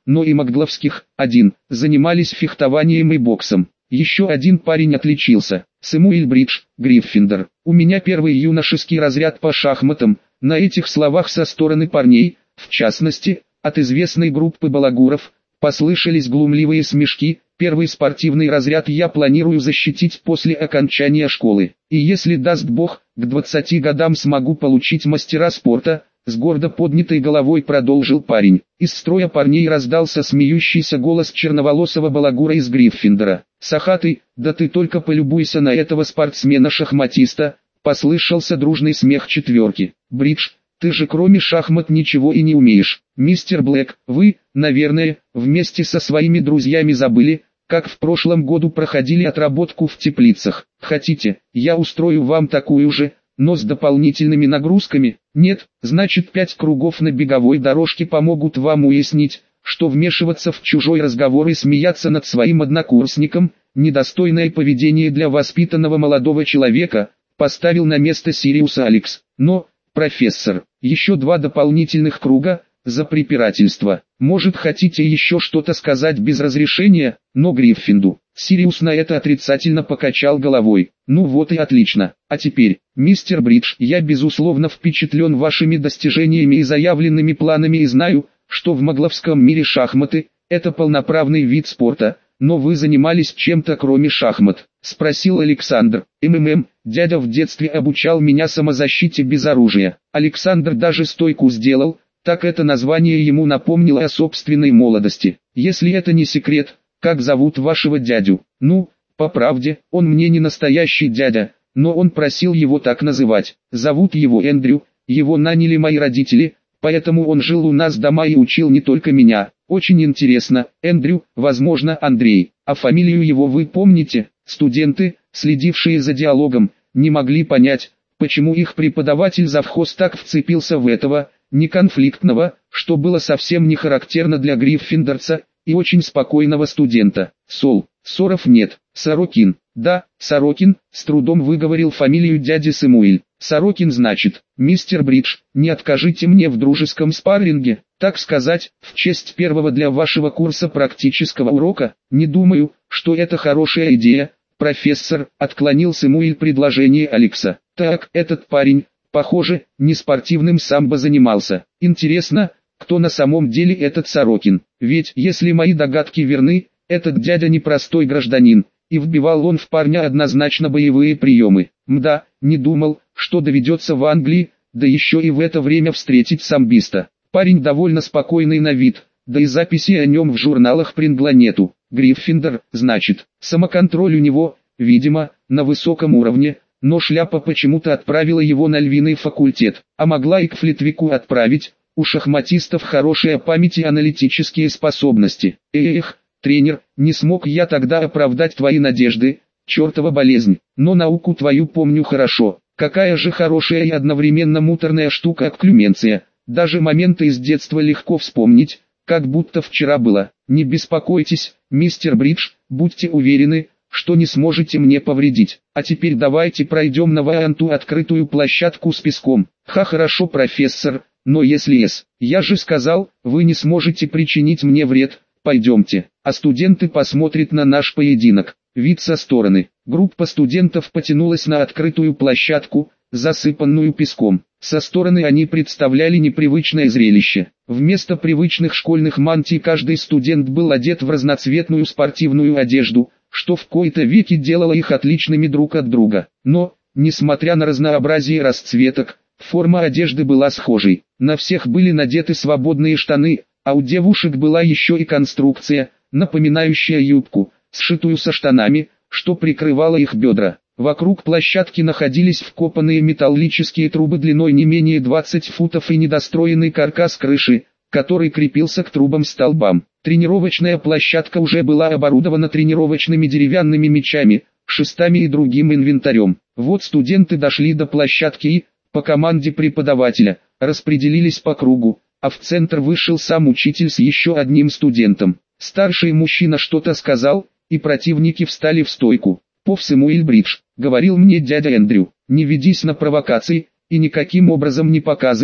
Speaker 1: но и магловских, один, занимались фехтованием и боксом. Еще один парень отличился, Сэмуэль Бридж, Гриффиндор. У меня первый юношеский разряд по шахматам. На этих словах со стороны парней, в частности, от известной группы балагуров, послышались глумливые смешки. Первый спортивный разряд я планирую защитить после окончания школы. И если даст Бог, к двадцати годам смогу получить мастера спорта, с гордо поднятой головой продолжил парень. Из строя парней раздался смеющийся голос черноволосого балагура из Гриффиндора. «Сахатый, да ты только полюбуйся на этого спортсмена-шахматиста!» Послышался дружный смех четверки. «Бридж, ты же кроме шахмат ничего и не умеешь. Мистер Блэк, вы, наверное, вместе со своими друзьями забыли, как в прошлом году проходили отработку в теплицах. Хотите, я устрою вам такую же, но с дополнительными нагрузками? Нет, значит пять кругов на беговой дорожке помогут вам уяснить, что вмешиваться в чужой разговор и смеяться над своим однокурсником – недостойное поведение для воспитанного молодого человека», поставил на место Сириуса Алекс. «Но, профессор, еще два дополнительных круга – за препирательство. Может, хотите еще что-то сказать без разрешения?» Но Гриффинду. Сириус на это отрицательно покачал головой. «Ну вот и отлично. А теперь, мистер Бридж, я безусловно впечатлен вашими достижениями и заявленными планами и знаю, что в магловском мире шахматы – это полноправный вид спорта, но вы занимались чем-то кроме шахмат?» – спросил Александр. «МММ, дядя в детстве обучал меня самозащите без оружия». Александр даже стойку сделал, так это название ему напомнило о собственной молодости. «Если это не секрет, как зовут вашего дядю?» «Ну, по правде, он мне не настоящий дядя, но он просил его так называть. Зовут его Эндрю, его наняли мои родители, поэтому он жил у нас дома и учил не только меня». «Очень интересно, Эндрю, возможно Андрей, а фамилию его вы помните?» Студенты, следившие за диалогом, не могли понять, почему их преподаватель-завхоз так вцепился в этого, неконфликтного, что было совсем не характерно для гриффиндорца, и очень спокойного студента. «Сол, Соров нет, Сорокин». «Да, Сорокин», с трудом выговорил фамилию дяди Сэмуэль. «Сорокин значит, мистер Бридж, не откажите мне в дружеском спарринге, так сказать, в честь первого для вашего курса практического урока?» «Не думаю, что это хорошая идея, профессор», отклонил Сэмуэль предложение Алекса. «Так, этот парень, похоже, не спортивным самбо занимался. Интересно, кто на самом деле этот Сорокин? Ведь, если мои догадки верны, этот дядя непростой гражданин, и вбивал он в парня однозначно боевые приемы. Мда, не думал, что доведется в Англии, да еще и в это время встретить самбиста. Парень довольно спокойный на вид, да и записи о нем в журналах Прингла нету. Гриффиндор, значит, самоконтроль у него, видимо, на высоком уровне, но шляпа почему-то отправила его на львиный факультет, а могла и к Флитвику отправить. У шахматистов хорошая память и аналитические способности. Эх, тренер, не смог я тогда оправдать твои надежды, чертова болезнь, но науку твою помню хорошо. Какая же хорошая и одновременно муторная штука окклюменция. Даже моменты из детства легко вспомнить, как будто вчера было. Не беспокойтесь, мистер Бридж, будьте уверены, что не сможете мне повредить. А теперь давайте пройдем на Ваанту открытую площадку с песком. Ха, хорошо, профессор, но если с, я же сказал, вы не сможете причинить мне вред. Пойдемте, а студенты посмотрят на наш поединок. Вид со стороны. Группа студентов потянулась на открытую площадку, засыпанную песком. Со стороны они представляли непривычное зрелище. Вместо привычных школьных мантий каждый студент был одет в разноцветную спортивную одежду, что в кои-то веки делало их отличными друг от друга. Но, несмотря на разнообразие расцветок, форма одежды была схожей. На всех были надеты свободные штаны, а у девушек была еще и конструкция, напоминающая юбку, сшитую со штанами, что прикрывало их бедра. Вокруг площадки находились вкопанные металлические трубы длиной не менее двадцати футов и недостроенный каркас крыши, который крепился к трубам-столбам. Тренировочная площадка уже была оборудована тренировочными деревянными мячами, шестами и другим инвентарем. Вот студенты дошли до площадки и, по команде преподавателя, распределились по кругу, а в центр вышел сам учитель с еще одним студентом. Старший мужчина что-то сказал, и противники встали в стойку. «Пов Сэмуэль Бридж», — говорил мне дядя Эндрю, — «не ведись на провокации, и никаким образом не показывай,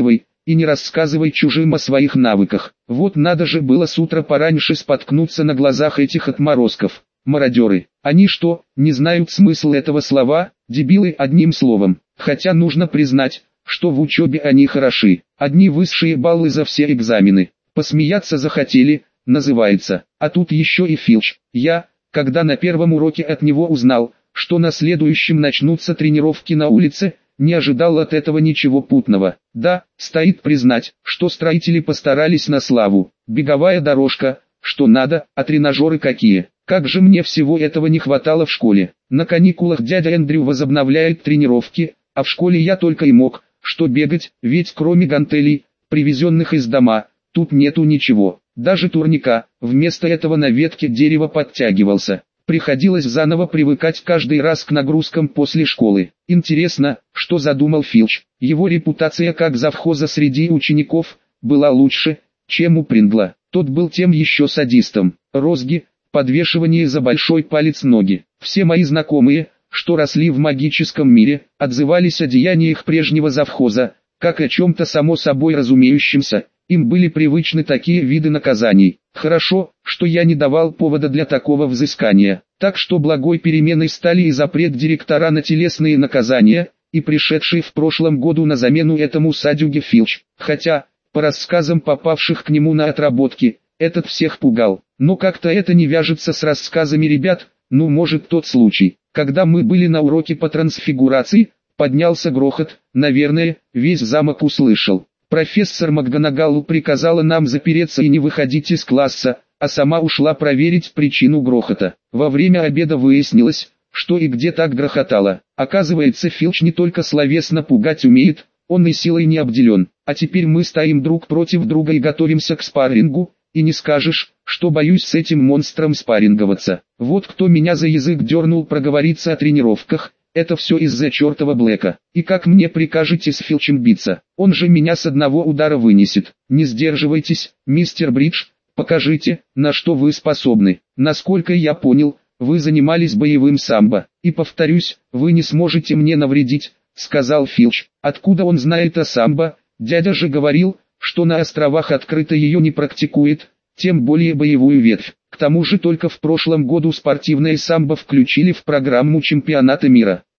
Speaker 1: и не рассказывай чужим о своих навыках. Вот надо же было с утра пораньше споткнуться на глазах этих отморозков. Мародеры. Они что, не знают смысл этого слова? Дебилы одним словом. Хотя нужно признать, что в учебе они хороши. Одни высшие баллы за все экзамены. Посмеяться захотели, называется. А тут еще и Филч. Я, когда на первом уроке от него узнал, что на следующем начнутся тренировки на улице, не ожидал от этого ничего путного. Да, стоит признать, что строители постарались на славу. Беговая дорожка, что надо, а тренажеры какие. Как же мне всего этого не хватало в школе. На каникулах дядя Эндрю возобновляет тренировки, а в школе я только и мог, что бегать, ведь кроме гантелей, привезенных из дома, тут нету ничего. Даже турника, вместо этого на ветке дерева подтягивался. Приходилось заново привыкать каждый раз к нагрузкам после школы. Интересно, что задумал Филч. Его репутация как завхоза среди учеников была лучше, чем у Прингла. Тот был тем еще садистом. Розги, подвешивание за большой палец ноги. Все мои знакомые, что росли в магическом мире, отзывались о деяниях прежнего завхоза, как о чем-то само собой разумеющемся. Им были привычны такие виды наказаний. Хорошо, что я не давал повода для такого взыскания. Так что благой переменой стали и запрет директора на телесные наказания, и пришедший в прошлом году на замену этому садюге Филч. Хотя, по рассказам попавших к нему на отработки, этот всех пугал. Но как-то это не вяжется с рассказами ребят. Ну, может, тот случай, когда мы были на уроке по трансфигурации, поднялся грохот, наверное, весь замок услышал. Профессор МакГонагалл приказала нам запереться и не выходить из класса, а сама ушла проверить причину грохота. Во время обеда выяснилось, что и где так грохотало. Оказывается, Филч не только словесно пугать умеет, он и силой не обделен. А теперь мы стоим друг против друга и готовимся к спаррингу, и не скажешь, что боюсь с этим монстром спарринговаться. Вот кто меня за язык дернул проговориться о тренировках. Это все из-за чертова Блэка. И как мне прикажете с Филчем биться? Он же меня с одного удара вынесет. Не сдерживайтесь, мистер Бридж, покажите, на что вы способны. Насколько я понял, вы занимались боевым самбо. И повторюсь, вы не сможете мне навредить, сказал Филч. Откуда он знает о самбо? Дядя же говорил, что на островах открыто ее не практикует, тем более боевую ветвь. К тому же только в прошлом году спортивное самбо включили в программу чемпионата мира.